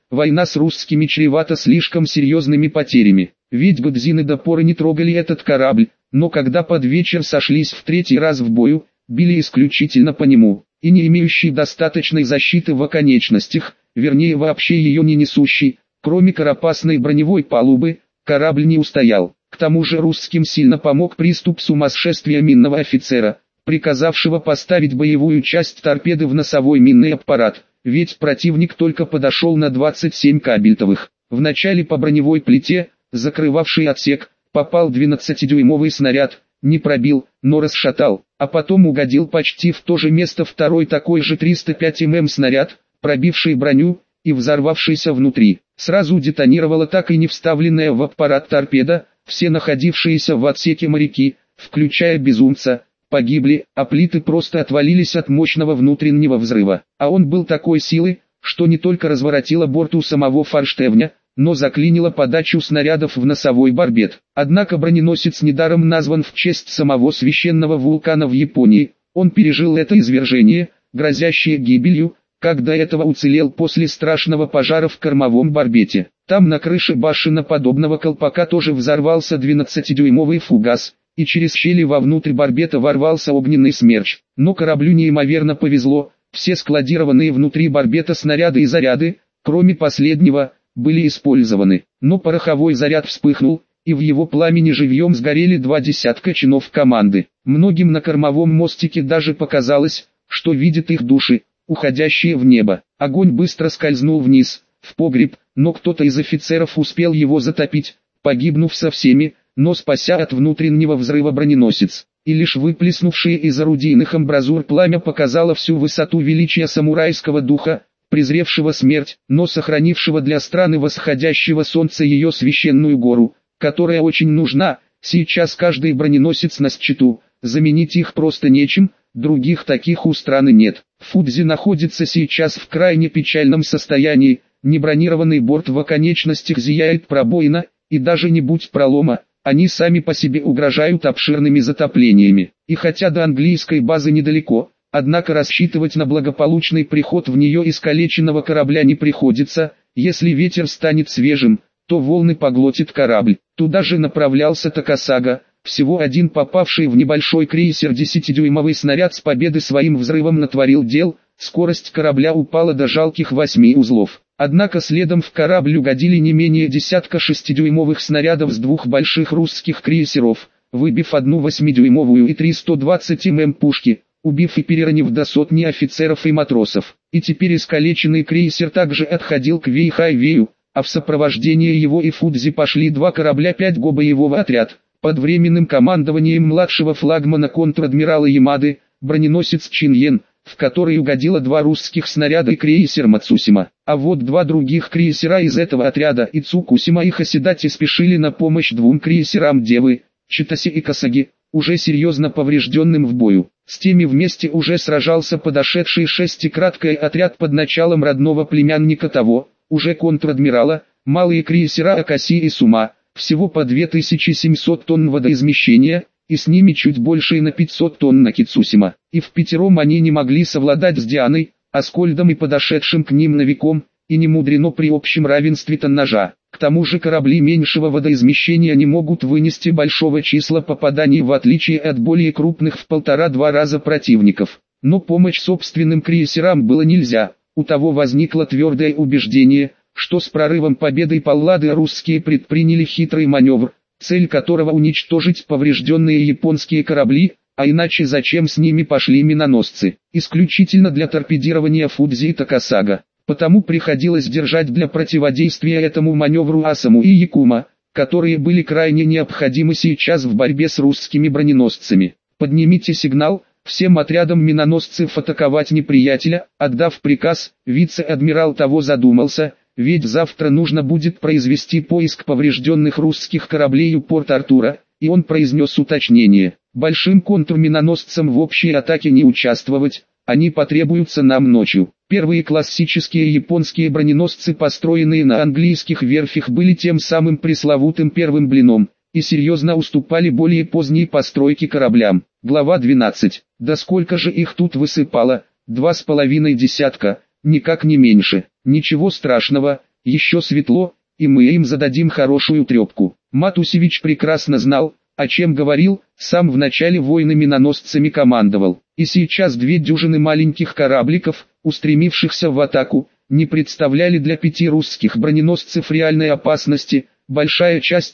A: война с русскими чревата слишком серьезными потерями. Ведь гудзины до поры не трогали этот корабль, но когда под вечер сошлись в третий раз в бою, били исключительно по нему, и не имеющий достаточной защиты в оконечностях, вернее вообще ее не несущий, кроме карапасной броневой палубы, корабль не устоял. К тому же русским сильно помог приступ сумасшествия минного офицера, приказавшего поставить боевую часть торпеды в носовой минный аппарат, ведь противник только подошел на 27 кабельтовых. Вначале по броневой плите, закрывавшей отсек, попал 12-дюймовый снаряд, не пробил, но расшатал, а потом угодил почти в то же место второй такой же 305 мм снаряд, пробивший броню и взорвавшийся внутри. Сразу детонировала так и не вставленная в аппарат торпеда, все находившиеся в отсеке моряки, включая безумца, погибли, а плиты просто отвалились от мощного внутреннего взрыва. А он был такой силы, что не только разворотило борт у самого форштевня, но заклинило подачу снарядов в носовой барбет. Однако броненосец недаром назван в честь самого священного вулкана в Японии. Он пережил это извержение, грозящее гибелью, как до этого уцелел после страшного пожара в кормовом барбете. Там на крыше башеноподобного колпака тоже взорвался 12-дюймовый фугас, и через щели вовнутрь барбета ворвался огненный смерч. Но кораблю неимоверно повезло, все складированные внутри барбета снаряды и заряды, кроме последнего, были использованы. Но пороховой заряд вспыхнул, и в его пламени живьем сгорели 2 десятка чинов команды. Многим на кормовом мостике даже показалось, что видят их души, уходящие в небо. Огонь быстро скользнул вниз, в погреб, но кто-то из офицеров успел его затопить, погибнув со всеми, но спася от внутреннего взрыва броненосец. И лишь выплеснувшее из орудийных амбразур пламя показало всю высоту величия самурайского духа, презревшего смерть, но сохранившего для страны восходящего солнца ее священную гору, которая очень нужна. Сейчас каждый броненосец на счету, заменить их просто нечем, других таких у страны нет. Фудзи находится сейчас в крайне печальном состоянии, небронированный борт в оконечностях зияет пробоина, и даже не будь пролома, они сами по себе угрожают обширными затоплениями. И хотя до английской базы недалеко, однако рассчитывать на благополучный приход в нее искалеченного корабля не приходится. Если ветер станет свежим, то волны поглотит корабль. Туда же направлялся Такасага. Всего один попавший в небольшой крейсер 10-дюймовый снаряд с победы своим взрывом натворил дел, скорость корабля упала до жалких 8 узлов. Однако следом в корабль угодили не менее десятка 6-дюймовых снарядов с 2 больших русских крейсеров, выбив одну 8-дюймовую и 3 120 мм пушки, убив и переранив до сотни офицеров и матросов. И теперь искалеченный крейсер также отходил к Вейхайвею, а в сопровождении его и Фудзи пошли 2 корабля 5-го боевого отряд. Под временным командованием младшего флагмана контр-адмирала Ямады, броненосец Чиньен, в который угодило 2 русских снаряда и крейсер Мацусима. А вот 2 других крейсера из этого отряда, Ицукусима и Хасидати, спешили на помощь 2 крейсерам Девы, Читаси и Касаги, уже серьезно поврежденным в бою. С теми вместе уже сражался подошедший 6-краткий отряд под началом родного племянника того, уже контр-адмирала, малые крейсера Акаси и Сума. Всего по 2700 тонн водоизмещения, и с ними чуть больше и на 500 тонн на Кицусима. И впятером они не могли совладать с Дианой, Аскольдом и подошедшим к ним новиком, и не мудрено при общем равенстве тоннажа. К тому же корабли меньшего водоизмещения не могут вынести большого числа попаданий в отличие от более крупных в 1,5-2 раза противников. Но помочь собственным крейсерам было нельзя, у того возникло твердое убеждение, что с прорывом победы Паллады русские предприняли хитрый маневр, цель которого уничтожить поврежденные японские корабли, а иначе зачем с ними пошли миноносцы, исключительно для торпедирования Фудзи и Такасага. Потому приходилось держать для противодействия этому маневру Асаму и Якума, которые были крайне необходимы сейчас в борьбе с русскими броненосцами. Поднимите сигнал, всем отрядам миноносцев атаковать неприятеля. Отдав приказ, вице-адмирал того задумался, ведь завтра нужно будет произвести поиск поврежденных русских кораблей у Порт-Артура, и он произнес уточнение: большим контрминоносцам в общей атаке не участвовать, они потребуются нам ночью. Первые классические японские броненосцы, построенные на английских верфях, были тем самым пресловутым первым блином, и серьезно уступали более поздней постройки кораблям. Глава 12. Да сколько же их тут высыпало? 2,5 десятка, никак не меньше. Ничего страшного, еще светло, и мы им зададим хорошую трепку». Матусевич прекрасно знал, о чем говорил, сам в начале войны миноносцами командовал. И сейчас 2 дюжины маленьких корабликов, устремившихся в атаку, не представляли для 5 русских броненосцев реальной опасности. Большая часть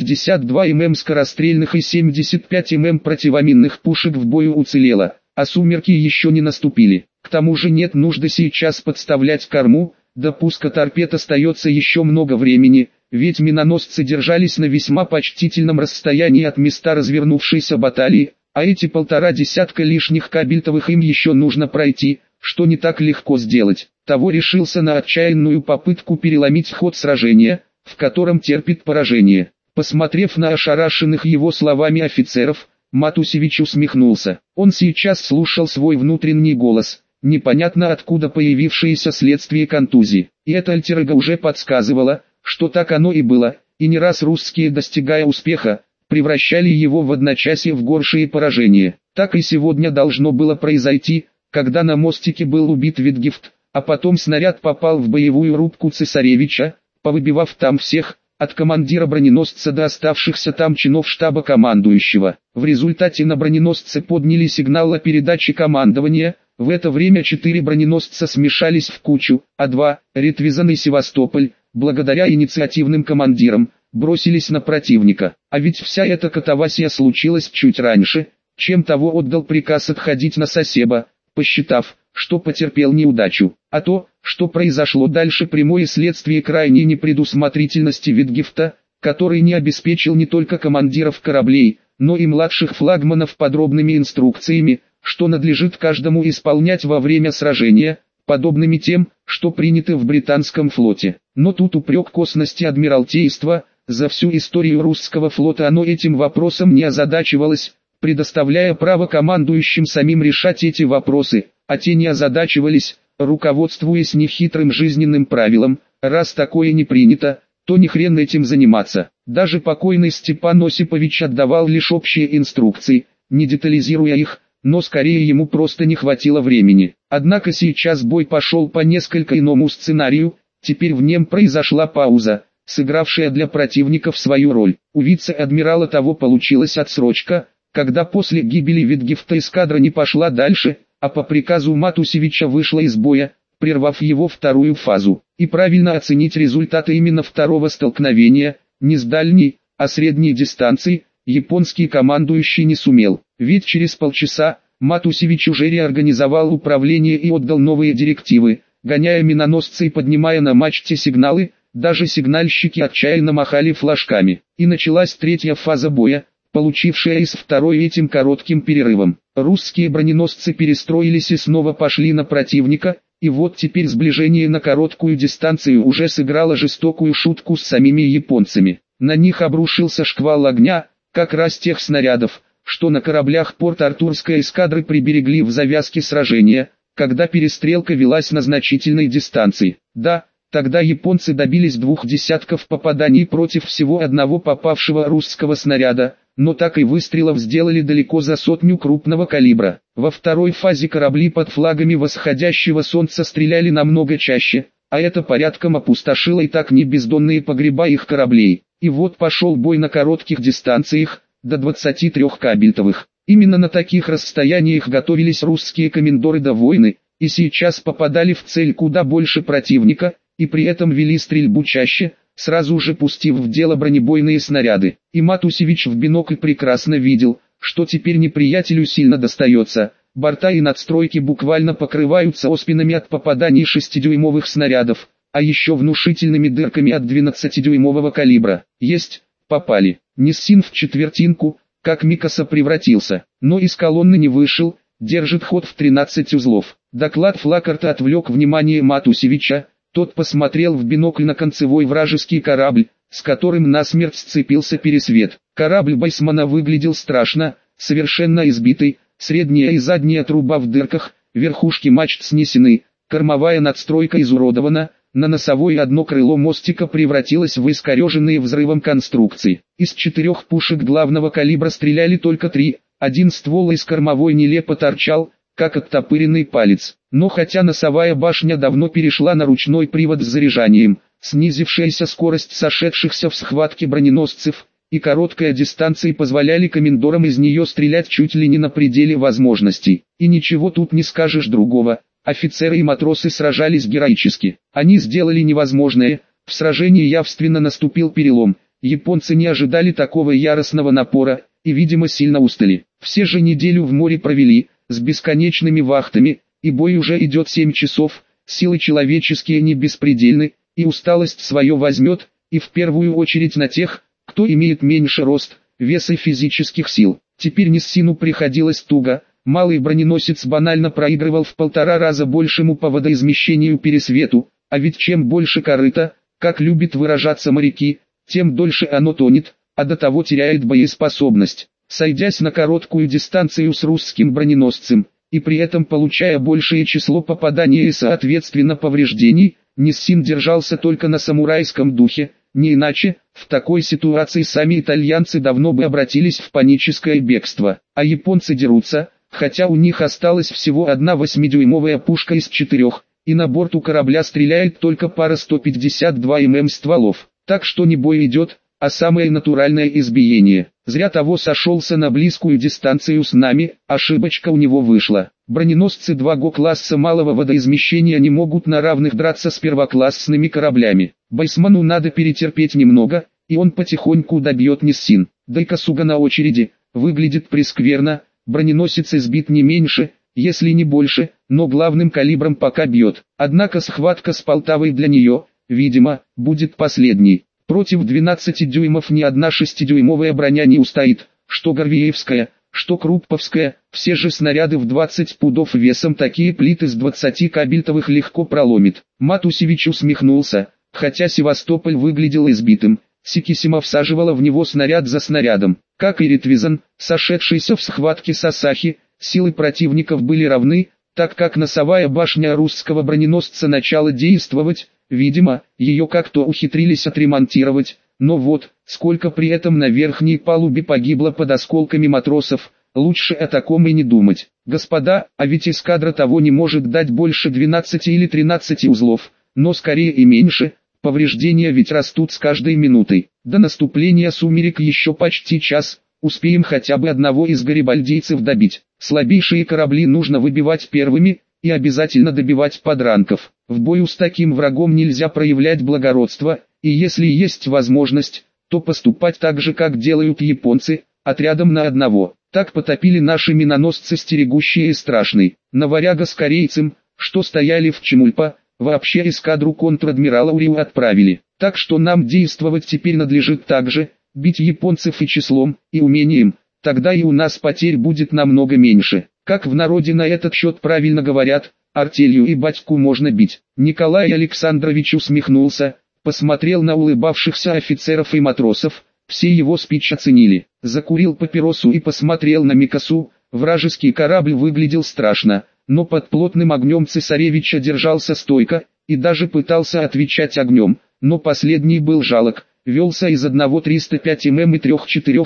A: 152 мм скорострельных и 75 мм противоминных пушек в бою уцелела, а сумерки еще не наступили. К тому же нет нужды сейчас подставлять корму, до пуска торпед остается еще много времени, ведь миноносцы держались на весьма почтительном расстоянии от места развернувшейся баталии, а эти 1,5 десятка лишних кабельтовых им еще нужно пройти, что не так легко сделать. Того решился на отчаянную попытку переломить ход сражения, в котором терпит поражение. Посмотрев на ошарашенных его словами офицеров, Матусевич усмехнулся. Он сейчас слушал свой внутренний голос, непонятно откуда появившееся следствие контузии. И это альтер-эго уже подсказывало, что так оно и было, и не раз русские, достигая успеха, превращали его в одночасье в горшие поражения. Так и сегодня должно было произойти, когда на мостике был убит Витгефт, а потом снаряд попал в боевую рубку цесаревича, повыбивав там всех, от командира броненосца до оставшихся там чинов штаба командующего. В результате на броненосце подняли сигнал о передаче командования. В это время 4 броненосца смешались в кучу, а 2, Ретвизан и Севастополь, благодаря инициативным командирам, бросились на противника. А ведь вся эта катавасия случилась чуть раньше, чем того отдал приказ отходить на Сосеба, посчитав, что потерпел неудачу. А то, что произошло дальше, прямое следствие крайней непредусмотрительности Витгефта, который не обеспечил не только командиров кораблей, но и младших флагманов подробными инструкциями, что надлежит каждому исполнять во время сражения, подобными тем, что приняты в британском флоте. Но тут упрек косности Адмиралтейства. За всю историю русского флота оно этим вопросом не озадачивалось, предоставляя право командующим самим решать эти вопросы, а те не озадачивались, руководствуясь нехитрым жизненным правилом: раз такое не принято, то ни хрен этим заниматься. Даже покойный Степан Осипович отдавал лишь общие инструкции, не детализируя их, но скорее ему просто не хватило времени. Однако сейчас бой пошел по несколько иному сценарию, теперь в нем произошла пауза, сыгравшая для противников свою роль. У вице-адмирала того получилась отсрочка, когда после гибели Витгефта эскадра не пошла дальше, а по приказу Матусевича вышла из боя, прервав его вторую фазу. И правильно оценить результаты именно второго столкновения, не с дальней, а средней дистанции, японский командующий не сумел. Ведь через полчаса Матусевич уже реорганизовал управление и отдал новые директивы, гоняя миноносцы и поднимая на мачте сигналы. Даже сигнальщики отчаянно махали флажками. И началась третья фаза боя, получившая из второй этим коротким перерывом. Русские броненосцы перестроились и снова пошли на противника, и вот теперь сближение на короткую дистанцию уже сыграло жестокую шутку с самими японцами. На них обрушился шквал огня, как раз тех снарядов, что на кораблях Порт-Артурской эскадры приберегли в завязке сражения, когда перестрелка велась на значительной дистанции. Да, тогда японцы добились 2 десятков попаданий против всего одного попавшего русского снаряда, но так и выстрелов сделали далеко за 100 крупного калибра. Во второй фазе корабли под флагами восходящего солнца стреляли намного чаще, а это порядком опустошило и так не бездонные погреба их кораблей. И вот пошел бой на коротких дистанциях, до 23 кабельтовых. Именно на таких расстояниях готовились русские комендоры до войны, и сейчас попадали в цель куда больше противника, и при этом вели стрельбу чаще, сразу же пустив в дело бронебойные снаряды. И Матусевич в бинокль прекрасно видел, что теперь неприятелю сильно достается. Борта и надстройки буквально покрываются оспинами от попаданий 6-дюймовых снарядов, а еще внушительными дырками от 12-дюймового калибра. Есть, попали. Ниссин в четвертинку, как Микаса превратился, но из колонны не вышел, держит ход в 13 узлов. Доклад Флакарта отвлек внимание Матусевича. Тот посмотрел в бинокль на концевой вражеский корабль, с которым насмерть сцепился Пересвет. Корабль Байсмана выглядел страшно, совершенно избитый, средняя и задняя труба в дырках, верхушки мачт снесены, кормовая надстройка изуродована, на носовой одно крыло мостика превратилось в искореженные взрывом конструкции. Из 4 пушек главного калибра стреляли только 3, один ствол из кормовой нелепо торчал, как оттопыренный палец. Но хотя носовая башня давно перешла на ручной привод с заряжанием, снизившаяся скорость сошедшихся в схватке броненосцев и короткая дистанция позволяли комендорам из нее стрелять чуть ли не на пределе возможностей. И ничего тут не скажешь другого, офицеры и матросы сражались героически. Они сделали невозможное, в сражении явственно наступил перелом. Японцы не ожидали такого яростного напора и, видимо, сильно устали. Все же неделю в море провели, с бесконечными вахтами, и бой уже идет 7 часов, силы человеческие не беспредельны, и усталость свое возьмет, и в первую очередь на тех, кто имеет меньше рост, вес и физических сил. Теперь Ниссину приходилось туго, малый броненосец банально проигрывал в 1,5 раза большему по водоизмещению пересвету, а ведь чем больше корыта, как любят выражаться моряки, тем дольше оно тонет, а до того теряет боеспособность. Сойдясь на короткую дистанцию с русским броненосцем, и при этом получая большее число попаданий и соответственно повреждений, Ниссин держался только на самурайском духе, не иначе, в такой ситуации сами итальянцы давно бы обратились в паническое бегство, а японцы дерутся, хотя у них осталась всего одна 8-дюймовая пушка из 4, и на борту корабля стреляет только пара 152 мм стволов, так что не бой идет, а самое натуральное избиение. Зря того сошелся на близкую дистанцию с нами, ошибочка у него вышла. Броненосцы 2ГО класса малого водоизмещения не могут на равных драться с первоклассными кораблями. Байсману надо перетерпеть немного, и он потихоньку добьет Ниссин. Дайкосуга на очереди, выглядит прескверно, броненосец избит не меньше, если не больше, но главным калибром пока бьет. Однако схватка с Полтавой для нее, видимо, будет последней. Против 12 дюймов ни одна 6-дюймовая броня не устоит, что Горвеевская, что Крупповская, все же снаряды в 20 пудов весом такие плиты с 20 кабельтовых легко проломит. Матусевич усмехнулся, хотя Севастополь выглядел избитым, Сикисима всаживала в него снаряд за снарядом. Как и Ритвизан, сошедшийся в схватке с Асахи, силы противников были равны, так как носовая башня русского броненосца начала действовать, видимо, ее как-то ухитрились отремонтировать, но вот, сколько при этом на верхней палубе погибло под осколками матросов, лучше о таком и не думать. Господа, а ведь эскадра того не может дать больше 12 или 13 узлов, но скорее и меньше, повреждения ведь растут с каждой минутой. До наступления сумерек еще почти час, успеем хотя бы одного из гарибальдийцев добить. Слабейшие корабли нужно выбивать первыми, и обязательно добивать подранков. В бою с таким врагом нельзя проявлять благородство, и если есть возможность, то поступать так же, как делают японцы, отрядом на одного. Так потопили наши миноносцы стерегущие Страшный. На Варяга с корейцем, что стояли в Чемульпа, вообще эскадру контр-адмирала Уриу отправили. Так что нам действовать теперь надлежит так же, бить японцев и числом, и умением, тогда и у нас потерь будет намного меньше. Как в народе на этот счет правильно говорят, артелью и батьку можно бить. Николай Александрович усмехнулся, посмотрел на улыбавшихся офицеров и матросов, все его спич оценили. Закурил папиросу и посмотрел на Микасу, вражеский корабль выглядел страшно, но под плотным огнем цесаревича держался стойко, и даже пытался отвечать огнем, но последний был жалок, велся из одного 305 мм и 3-4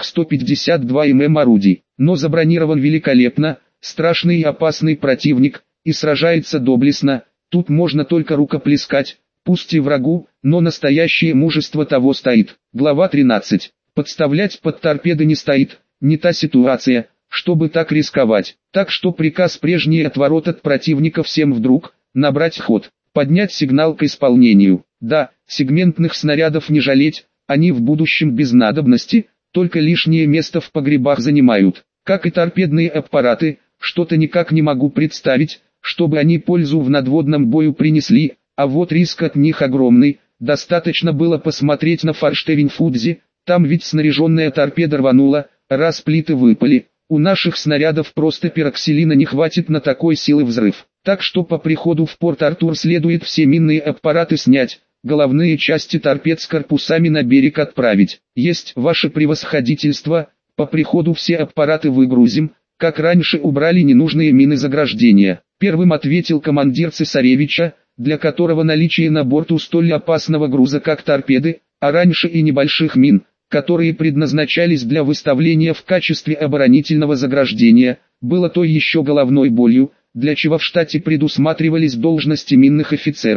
A: 152 мм орудий, но забронирован великолепно, страшный и опасный противник, и сражается доблестно, тут можно только рукоплескать, пусть и врагу, но настоящее мужество того стоит. Глава 13. Подставлять под торпеды не стоит, не та ситуация, чтобы так рисковать. Так что приказ прежний отворот от противника всем вдруг, набрать ход, поднять сигнал к исполнению. Да, сегментных снарядов не жалеть, они в будущем без надобности, только лишнее место в погребах занимают. Как и торпедные аппараты, что-то никак не могу представить, чтобы они пользу в надводном бою принесли, а вот риск от них огромный. Достаточно было посмотреть на форштевень Фудзи, там ведь снаряженная торпеда рванула, раз плиты выпали. У наших снарядов просто пероксилина не хватит на такой силы взрыв. Так что по приходу в Порт-Артур следует все минные аппараты снять, головные части торпед с корпусами на берег отправить. Есть, ваше превосходительство, по приходу все аппараты выгрузим, как раньше убрали ненужные мины заграждения. Первым ответил командир цесаревича, для которого наличие на борту столь опасного груза как торпеды, а раньше и небольших мин, которые предназначались для выставления в качестве оборонительного заграждения, было той еще головной болью, для чего в штате предусматривались должности минных офицеров.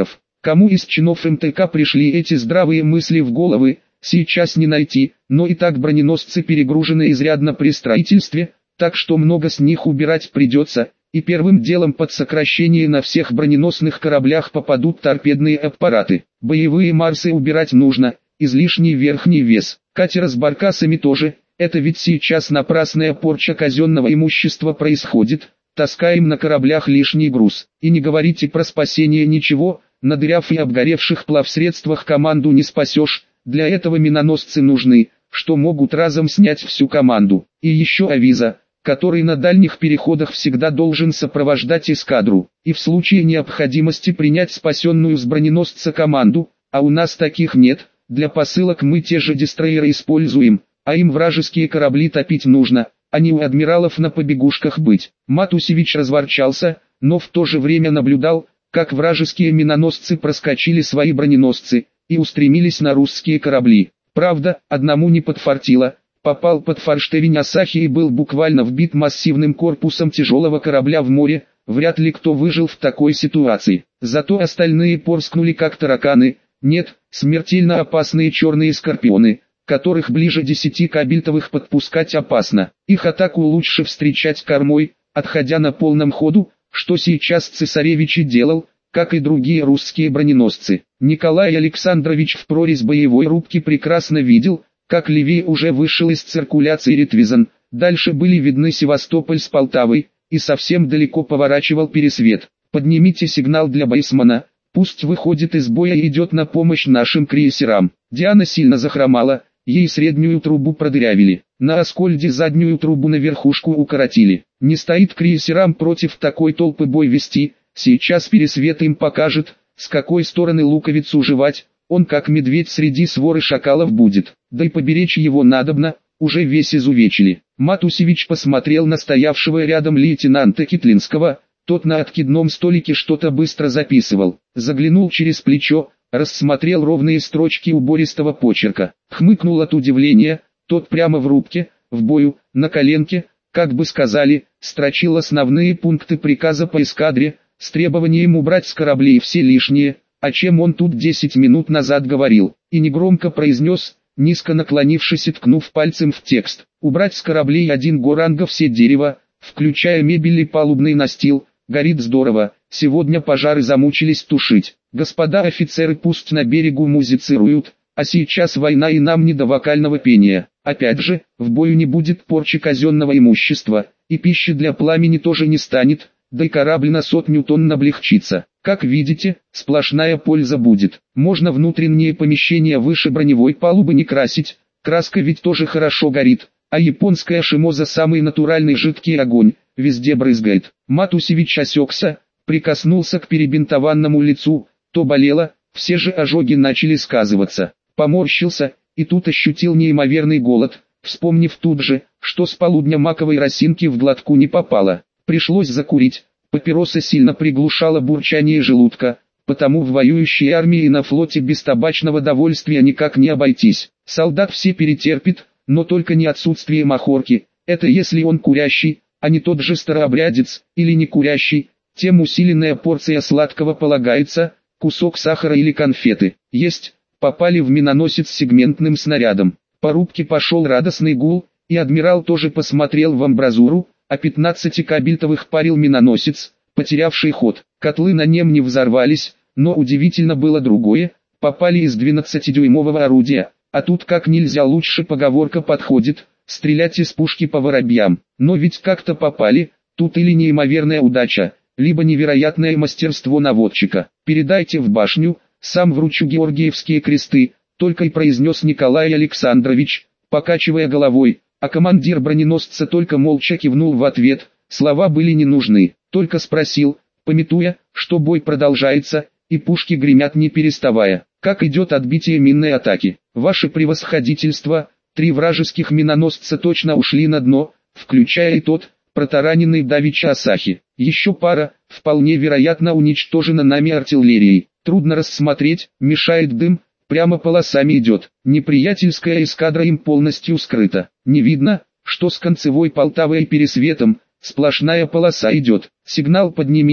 A: Кому из чинов МТК пришли эти здравые мысли в головы, сейчас не найти, но и так броненосцы перегружены изрядно при строительстве, так что много с них убирать придется, и первым делом под сокращение на всех броненосных кораблях попадут торпедные аппараты. Боевые Марсы убирать нужно, излишний верхний вес. Катера с баркасами тоже, это ведь сейчас напрасная порча казенного имущества происходит, таскаем на кораблях лишний груз. И не говорите про спасение ничего, на дырявых и обгоревших плавсредствах команду не спасешь, для этого миноносцы нужны, что могут разом снять всю команду. И еще авиза, который на дальних переходах всегда должен сопровождать эскадру, и в случае необходимости принять спасенную с броненосца команду, а у нас таких нет, для посылок мы те же дестройеры используем, а им вражеские корабли топить нужно, а не у адмиралов на побегушках быть. Матусевич разворчался, но в то же время наблюдал, как вражеские миноносцы проскочили свои броненосцы и устремились на русские корабли. Правда, одному не подфартило, попал под форштевень Асахи и был буквально вбит массивным корпусом тяжелого корабля в море, вряд ли кто выжил в такой ситуации. Зато остальные порскнули как тараканы, нет, смертельно опасные черные скорпионы, которых ближе 10 кабельтовых подпускать опасно. Их атаку лучше встречать кормой, отходя на полном ходу, что сейчас цесаревич и делал, как и другие русские броненосцы. Николай Александрович в прорезь боевой рубки прекрасно видел, как левее уже вышел из циркуляции Ретвизон, дальше были видны Севастополь с Полтавой, и совсем далеко поворачивал Пересвет. Поднимите сигнал для Бойсмана, пусть выходит из боя и идет на помощь нашим крейсерам. Диана сильно захромала, ей среднюю трубу продырявили, на Аскольде заднюю трубу на верхушку укоротили. Не стоит крейсерам против такой толпы бой вести, сейчас Пересвет им покажет, с какой стороны луковицу жевать, он как медведь среди своры шакалов будет, да и поберечь его надобно, уже весь изувечили. Матусевич посмотрел на стоявшего рядом лейтенанта Китлинского, тот на откидном столике что-то быстро записывал, заглянул через плечо, рассмотрел ровные строчки убористого почерка, хмыкнул от удивления, тот прямо в рубке, в бою, на коленке, как бы сказали, строчил основные пункты приказа по эскадре, с требованием убрать с кораблей все лишнее, о чем он тут 10 минут назад говорил, и негромко произнес, низко наклонившись и ткнув пальцем в текст, убрать с кораблей 1 горанга все дерево, включая мебель и палубный настил, горит здорово, сегодня пожары замучились тушить, господа офицеры пусть на берегу музицируют, а сейчас война и нам не до вокального пения, опять же, в бою не будет порчи казенного имущества, и пищи для пламени тоже не станет, да и корабль на 100 тонн облегчится. Как видите, сплошная польза будет. Можно внутренние помещения выше броневой палубы не красить, краска ведь тоже хорошо горит, а японская шимоза самый натуральный жидкий огонь, везде брызгает. Матусевич осекся, прикоснулся к перебинтованному лицу, то болело, все же ожоги начали сказываться. Поморщился, и тут ощутил неимоверный голод, вспомнив тут же, что с полудня маковой росинки в глотку не попало. Пришлось закурить, папироса сильно приглушала бурчание желудка, потому в воюющей армии и на флоте без табачного довольствия никак не обойтись. Солдат все перетерпит, но только не отсутствие махорки, это если он курящий, а не тот же старообрядец, или не курящий, тем усиленная порция сладкого полагается, кусок сахара или конфеты. Есть, попали в миноносец сегментным снарядом. По рубке пошел радостный гул, и адмирал тоже посмотрел в амбразуру, а 15-кабельтовых парил миноносец, потерявший ход. Котлы на нем не взорвались, но удивительно было другое, попали из 12-дюймового орудия, а тут как нельзя лучше поговорка подходит, стрелять из пушки по воробьям. Но ведь как-то попали, тут или неимоверная удача, либо невероятное мастерство наводчика. Передайте в башню, сам вручу георгиевские кресты, только и произнес Николай Александрович, покачивая головой. А командир броненосца только молча кивнул в ответ, слова были не нужны, только спросил, памятуя, что бой продолжается, и пушки гремят не переставая. Как идет отбитие минной атаки? Ваше превосходительство, 3 вражеских миноносца точно ушли на дно, включая и тот, протараненный давеча Асахи. Еще пара, вполне вероятно уничтожена нами артиллерией. Трудно рассмотреть, мешает дым. Прямо полосами идет. Неприятельская эскадра им полностью скрыта. Не видно, что с концевой Полтавой и Пересветом, сплошная полоса идет. Сигнал поднимите,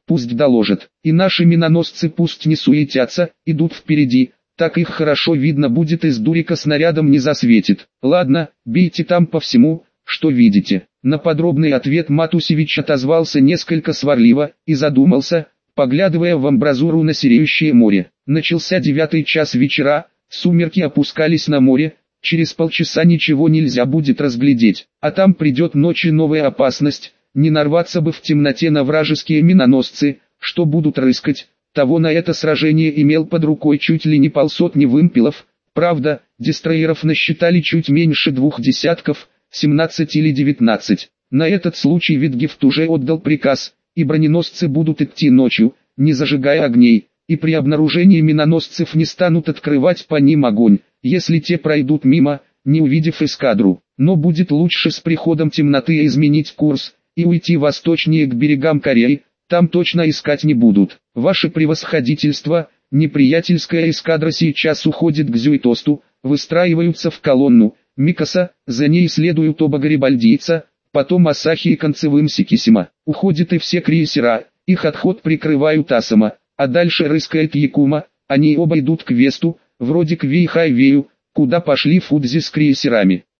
A: пусть доложат. И наши миноносцы пусть не суетятся, идут впереди, так их хорошо видно будет, из дурика снарядом не засветит. Ладно, бейте там по всему, что видите. На подробный ответ Матусевич отозвался несколько сварливо и задумался, поглядывая в амбразуру на сереющее море. Начался 9 час вечера, сумерки опускались на море, через полчаса ничего нельзя будет разглядеть, а там придет ночь и новая опасность, не нарваться бы в темноте на вражеские миноносцы, что будут рыскать. Того на это сражение имел под рукой чуть ли не полсотни вымпелов, правда, дестройеров насчитали чуть меньше 20, 17 или 19. На этот случай Витгефт уже отдал приказ, и броненосцы будут идти ночью, не зажигая огней, и при обнаружении миноносцев не станут открывать по ним огонь, если те пройдут мимо, не увидев эскадру. Но будет лучше с приходом темноты изменить курс, и уйти восточнее к берегам Кореи, там точно искать не будут. Ваше превосходительство, неприятельская эскадра сейчас уходит к Зюитосту, выстраиваются в колонну, Микаса, за ней следуют оба гарибальдийца, потом Асахи и концевым Сикисима. Уходят и все крейсера, их отход прикрывают Асама, а дальше рыскает Якума, они оба идут к Весту, вроде к Вейхайвею, куда пошли Фудзи с крейсерами.